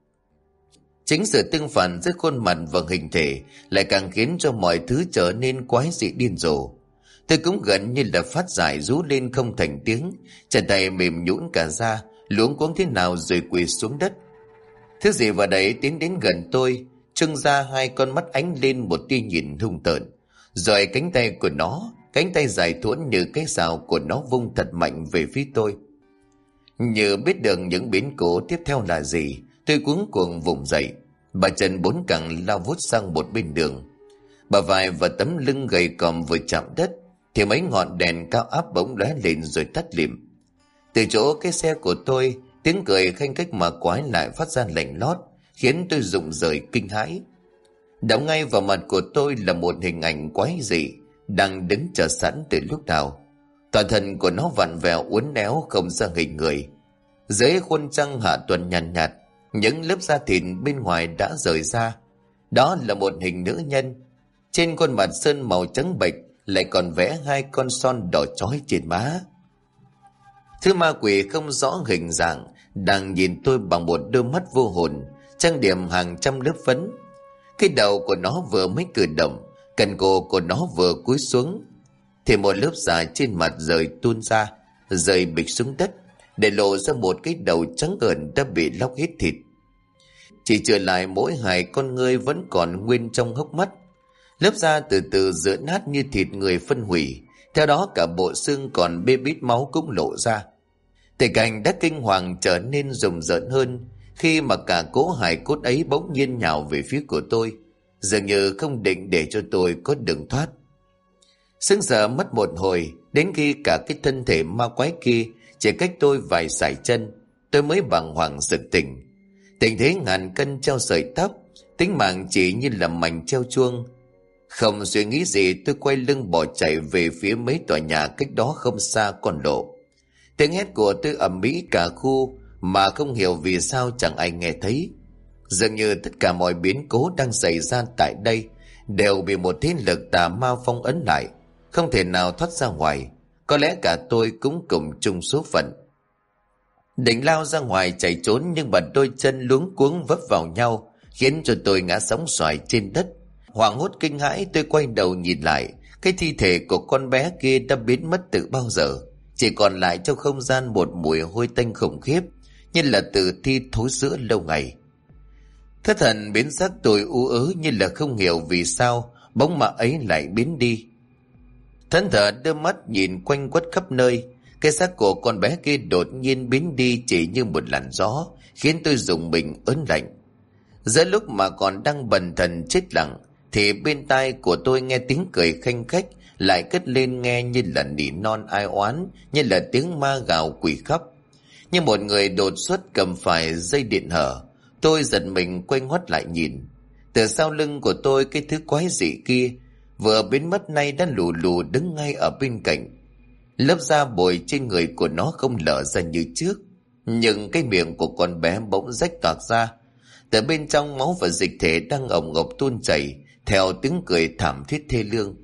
Chính sự tương phản giữa khuôn mặt và hình thể lại càng khiến cho mọi thứ trở nên quái dị điên rồ. Tôi cũng gần như là phát giải rú lên không thành tiếng, chân tay mềm nhũn cả ra, luống cuống thế nào rồi quỳ xuống đất. Thứ gì vào đấy tiến đến gần tôi, trưng ra hai con mắt ánh lên một tia nhìn hung tợn, rồi cánh tay dài thuỗn như cái sào của nó vung thật mạnh về phía tôi. Như biết được những biến cố tiếp theo là gì, tôi cuống cuồng vùng dậy, bà chân bốn cẳng lao vút sang một bên đường. Bả vai và tấm lưng gầy còm vừa chạm đất thì mấy ngọn đèn cao áp bỗng lóe lên rồi tắt lịm. Từ chỗ cái xe của tôi, tiếng cười khanh khách mà quái lại phát ra lạnh lót, khiến tôi rụng rời kinh hãi. Đóng ngay vào mặt của tôi là một hình ảnh quái dị đang đứng chờ sẵn từ lúc nào. Toàn thân của nó vặn vẹo uốn éo không ra hình người. Dưới khuôn trăng hạ tuần nhàn nhạt, những lớp da thịt bên ngoài đã rời ra. Đó là một hình nữ nhân. Trên khuôn mặt sơn màu trắng bệch lại còn vẽ hai con son đỏ chói trên má. Thứ ma quỷ không rõ hình dạng đang nhìn tôi bằng một đôi mắt vô hồn, trang điểm hàng trăm lớp phấn. Cái đầu của nó vừa mới cử động, cần cổ của nó vừa cúi xuống, thì một lớp da trên mặt rời tuôn ra, rơi bịch xuống đất, để lộ ra một cái đầu trắng ợn đã bị lóc hết thịt. Chỉ trừ lại mỗi hai con ngươi vẫn còn nguyên trong hốc mắt. Lớp da từ từ rữa nát như thịt người phân hủy, theo đó cả bộ xương còn bê bít máu cũng lộ ra. Tình cảnh đã kinh hoàng trở nên rùng rợn hơn khi mà cả cỗ hài cốt ấy bỗng nhiên nhào về phía của tôi, dường như không định để cho tôi có đường thoát. Sững sờ mất một hồi, đến khi cả cái thân thể ma quái kia chỉ cách tôi vài sải chân, tôi mới bàng hoàng sực tỉnh. Tình thế ngàn cân treo sợi tóc, tính mạng chỉ như là mảnh treo chuông. Không suy nghĩ gì, tôi quay lưng bỏ chạy về phía mấy tòa nhà cách đó không xa con lộ. Tiếng hét của tôi ầm ĩ cả khu mà không hiểu vì sao chẳng ai nghe thấy. Dường như tất cả mọi biến cố đang xảy ra tại đây đều bị một thế lực tà ma phong ấn lại, không thể nào thoát ra ngoài. Có lẽ cả tôi cũng cùng chung số phận. Định lao ra ngoài chạy trốn, nhưng mà đôi chân luống cuống vấp vào nhau khiến cho tôi ngã sóng xoài trên đất. Hoảng hốt kinh hãi, tôi quay đầu nhìn lại, cái thi thể của con bé kia đã biến mất từ bao giờ. Chỉ còn lại trong không gian một mùi hôi tanh khủng khiếp, như là tử thi thối rữa lâu ngày. Thất thần biến sắc, tôi ú ớ như là không hiểu vì sao bóng ma ấy lại biến đi. Thẫn thờ đưa mắt nhìn quanh quất khắp nơi, cái xác của con bé kia đột nhiên biến đi chỉ như một làn gió, khiến tôi rùng mình ớn lạnh. Giữa lúc mà còn đang bần thần chết lặng, thì bên tai của tôi nghe tiếng cười khanh khách lại cất lên, nghe như là nỉ non ai oán, như là tiếng ma gào quỷ khóc. Như một người đột xuất cầm phải dây điện hở, tôi giật mình quay ngoắt lại nhìn. Từ sau lưng của tôi, cái thứ quái dị kia vừa biến mất nay đã lù lù đứng ngay ở bên cạnh. Lớp da bồi trên người của nó không lở ra như trước, nhưng cái miệng của con bé bỗng rách toạc ra. Từ bên trong, máu và dịch thể đang ồng ộc tuôn chảy theo tiếng cười thảm thiết thê lương.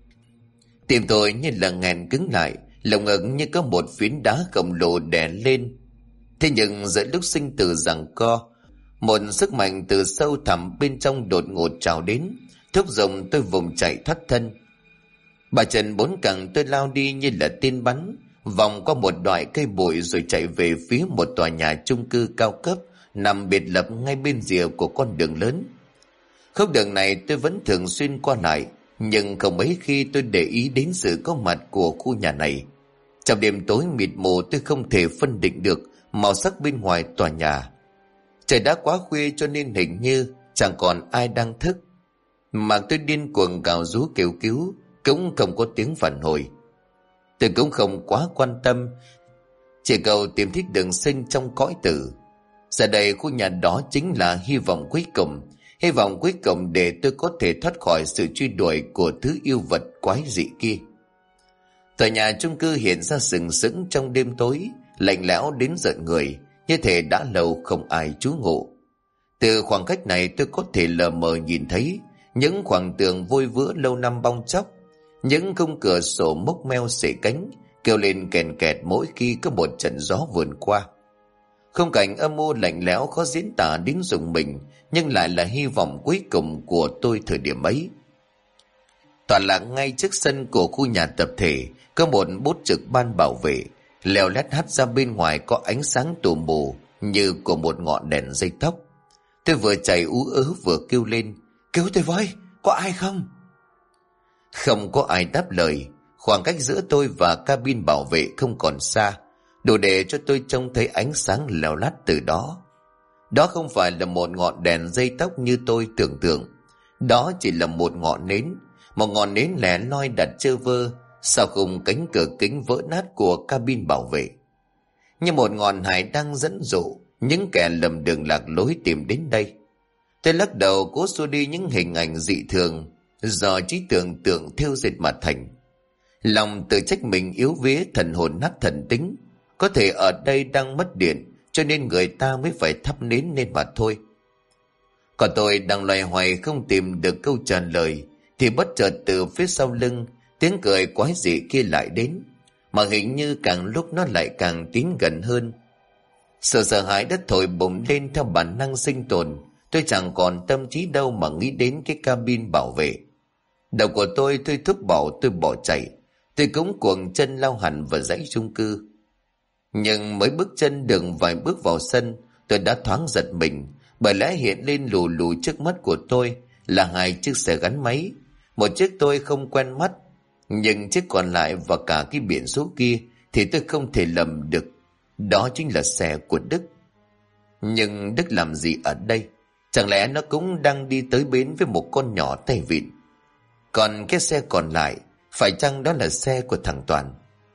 Tim tôi như là nghẹn cứng lại, lồng ngực như có một phiến đá khổng lồ đè lên. Thế nhưng giữa lúc sinh tử giằng co, một sức mạnh từ sâu thẳm bên trong đột ngột trào đến, thúc giục tôi vùng chạy thoát thân. Bà Trần bốn cẳng tôi lao đi như là tên bắn, vòng qua một đoạn cây bụi rồi chạy về phía một tòa nhà chung cư cao cấp nằm biệt lập ngay bên rìa của con đường lớn. Khúc đường này tôi vẫn thường xuyên qua lại, nhưng không mấy khi tôi để ý đến sự có mặt của khu nhà này. Trong đêm tối mịt mù, tôi không thể phân định được màu sắc bên ngoài tòa nhà. Trời đã quá khuya cho nên hình như chẳng còn ai đang thức, mà tôi điên cuồng gào rú kêu cứu cũng không có tiếng phản hồi. Tôi cũng không quá quan tâm, chỉ cầu tìm thích đường sinh trong cõi tử. Giờ đây khu nhà đó chính là hy vọng cuối cùng để tôi có thể thoát khỏi sự truy đuổi của thứ yêu vật quái dị kia. Tòa nhà chung cư hiện ra sừng sững trong đêm tối, lạnh lẽo đến rợn người, như thể đã lâu không ai trú ngụ. Từ khoảng cách này tôi có thể lờ mờ nhìn thấy những khoảng tường vôi vữa lâu năm bong tróc, những khung cửa sổ mốc meo xể cánh kêu lên kèn kẹt mỗi khi có một trận gió vườn qua. Khung cảnh âm u lạnh lẽo khó diễn tả đến rùng mình, nhưng lại là hy vọng cuối cùng của tôi thời điểm ấy. Tọa lạc ngay trước sân của khu nhà tập thể có một bốt trực ban bảo vệ, leo lét hắt ra bên ngoài có ánh sáng tù mù như của một ngọn đèn dây tóc. Tôi vừa chạy ú ớ vừa kêu lên: "Cứu tôi với, có ai không?" Không có ai đáp lời. Khoảng cách giữa tôi và cabin bảo vệ không còn xa, đủ để cho tôi trông thấy ánh sáng leo lắt từ đó. Đó không phải là một ngọn đèn dây tóc như tôi tưởng tượng. Đó chỉ là một ngọn nến lẻ loi đặt trơ vơ sau khung cánh cửa kính vỡ nát của cabin bảo vệ. Như một ngọn hải đang dẫn dụ những kẻ lầm đường lạc lối tìm đến đây. Tôi lắc đầu cố xua đi những hình ảnh dị thường do trí tưởng tượng thêu dệt mà thành. Lòng tự trách mình yếu vía, thần hồn nát thần tính. Có thể ở đây đang mất điện, cho nên người ta mới phải thắp nến nên mà thôi. Còn tôi đang loay hoay không tìm được câu trả lời, thì bất chợt từ phía sau lưng, tiếng cười quái dị kia lại đến, mà hình như càng lúc nó lại càng tiến gần hơn. Sự sợ hãi đã thổi bùng lên theo bản năng sinh tồn. Tôi chẳng còn tâm trí đâu mà nghĩ đến cái cabin bảo vệ. Đầu của tôi thúc bảo tôi bỏ chạy. Tôi cũng cuồng chân lao hẳn vào dãy chung cư. Nhưng mới bước chân được vài bước vào sân, tôi đã thoáng giật mình, bởi lẽ hiện lên lù lù trước mắt của tôi là hai chiếc xe gắn máy. Một chiếc tôi không quen mắt, nhưng chiếc còn lại và cả cái biển số kia thì tôi không thể lầm được. Đó chính là xe của Đức. Nhưng Đức làm gì ở đây? Chẳng lẽ nó cũng đang đi tới bến với một con nhỏ tay vịn? Còn cái xe còn lại, phải chăng đó là xe của thằng Toàn?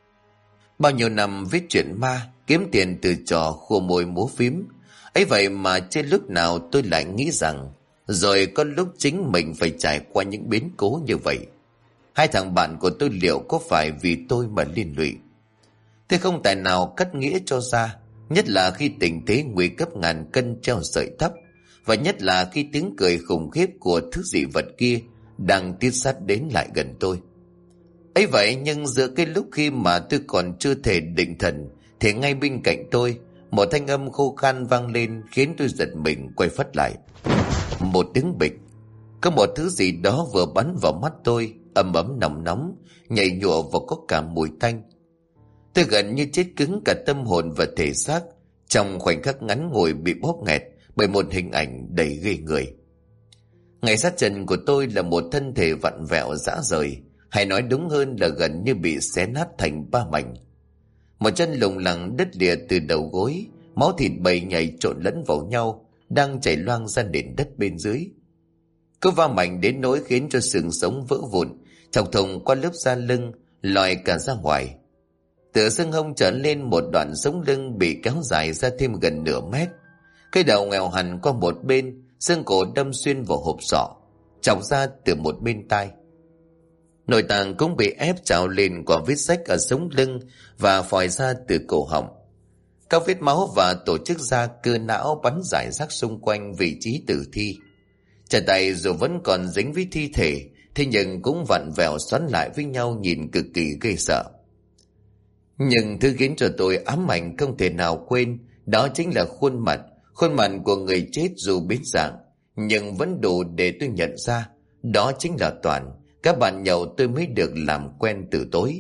Bao nhiêu năm viết chuyện ma, kiếm tiền từ trò khua môi múa phím, ấy vậy mà trên lúc nào tôi lại nghĩ rằng rồi có lúc chính mình phải trải qua những biến cố như vậy. Hai thằng bạn của tôi liệu có phải vì tôi mà liên lụy? Tôi không tài nào cắt nghĩa cho ra, nhất là khi tình thế nguy cấp ngàn cân treo sợi tóc, và nhất là khi tiếng cười khủng khiếp của thứ dị vật kia đang tiến sát đến lại gần tôi. Ấy vậy nhưng giữa cái lúc khi mà tôi còn chưa thể định thần, thì ngay bên cạnh tôi một thanh âm khô khan vang lên khiến tôi giật mình quay phắt lại. Một tiếng bịch, có một thứ gì đó vừa bắn vào mắt tôi, ấm ấm nóng nóng, nhảy nhụa và có cả mùi tanh. Tôi gần như chết cứng cả tâm hồn và thể xác trong khoảnh khắc ngắn ngủi bị bóp nghẹt bởi một hình ảnh đầy ghê người. Ngay sát chân của tôi là một thân thể vặn vẹo rã rời, hay nói đúng hơn là gần như bị xé nát thành ba mảnh. Một chân lủng lẳng đứt lìa từ đầu gối, máu thịt bầy nhảy trộn lẫn vào nhau, đang chảy loang ra nền đất bên dưới. Cứ va mạnh đến nỗi khiến cho xương sống vỡ vụn, chọc thùng qua lớp da lưng, lòi cả ra ngoài. Từ xương hông trở lên một đoạn sống lưng bị kéo dài ra thêm gần nửa mét. Cái đầu nghèo hẳn qua một bên, xương cổ đâm xuyên vào hộp sọ, chọc ra từ một bên tai. Nội tạng cũng bị ép trào lên qua vết rách ở sống lưng và phòi ra từ cổ họng. Các vết máu và tổ chức da cơ não bắn rải rác xung quanh vị trí tử thi. Chân tay dù vẫn còn dính với thi thể, thế nhưng cũng vặn vẹo xoắn lại với nhau, nhìn cực kỳ ghê sợ. Nhưng thứ khiến cho tôi ám ảnh không thể nào quên, đó chính là khuôn mặt của người chết dù biến dạng, nhưng vẫn đủ để tôi nhận ra, đó chính là Toàn, các bạn nhậu tôi mới được làm quen từ tối.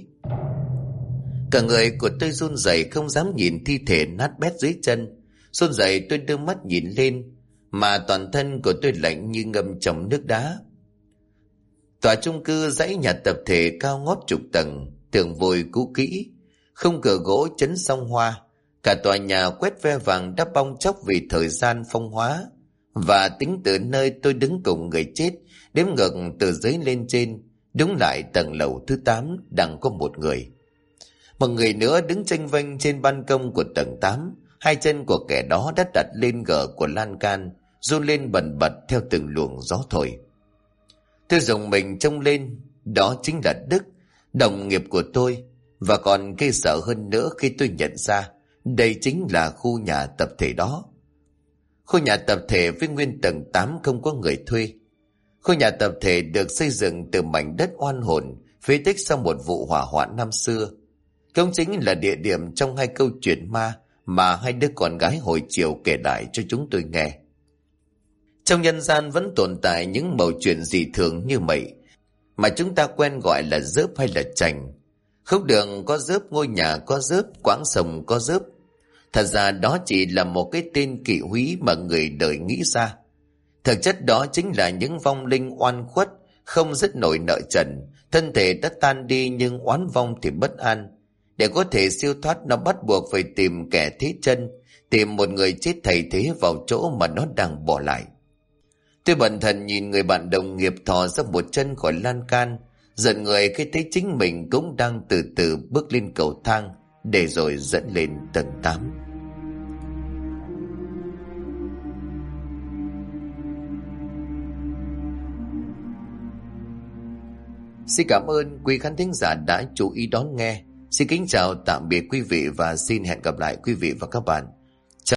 Cả người của tôi run rẩy, không dám nhìn thi thể nát bét dưới chân. Run rẩy tôi đưa mắt nhìn lên, mà toàn thân của tôi lạnh như ngâm trong nước đá. Tòa chung cư dãy nhà tập thể cao ngót chục tầng, tường vôi cũ kỹ, không cửa gỗ chấn song hoa. Cả tòa nhà quét ve vàng đã bong chóc vì thời gian phong hóa. Và tính từ nơi tôi đứng cùng người chết, đếm ngược từ dưới lên trên, đúng lại tầng lầu thứ 8 đang có một người. Một người nữa đứng chênh vênh trên ban công của tầng 8, hai chân của kẻ đó đã đặt lên gờ của lan can, run lên bần bật theo từng luồng gió thổi. Tôi rùng mình trông lên, đó chính là Đức, đồng nghiệp của tôi, và còn ghê sợ hơn nữa khi tôi nhận ra đây chính là khu nhà tập thể đó. Khu nhà tập thể với nguyên tầng 8 không có người thuê. Khu nhà tập thể được xây dựng từ mảnh đất oan hồn, phế tích sau một vụ hỏa hoạn năm xưa. Cũng chính là địa điểm trong hai câu chuyện ma mà hai đứa con gái hồi chiều kể lại cho chúng tôi nghe. Trong nhân gian vẫn tồn tại những mẩu chuyện dị thường như vậy, mà chúng ta quen gọi là rớp hay là chành. Khúc đường có rớp, ngôi nhà có rớp, quãng sông có rớp. Thật ra đó chỉ là một cái tên kỵ húy mà người đời nghĩ ra. Thực chất đó chính là những vong linh oan khuất, không dứt nổi nợ trần, thân thể đã tan đi nhưng oán vong thì bất an. Để có thể siêu thoát, nó bắt buộc phải tìm kẻ thế chân, tìm một người chết thay thế vào chỗ mà nó đang bỏ lại. Tôi bần thần nhìn người bạn đồng nghiệp thò ra một chân khỏi lan can, giận người khi thấy chính mình cũng đang từ từ bước lên cầu thang, để rồi dẫn lên tầng 8. Xin cảm ơn quý khán thính giả đã chú ý đón nghe. Xin kính chào tạm biệt quý vị và xin hẹn gặp lại quý vị và các bạn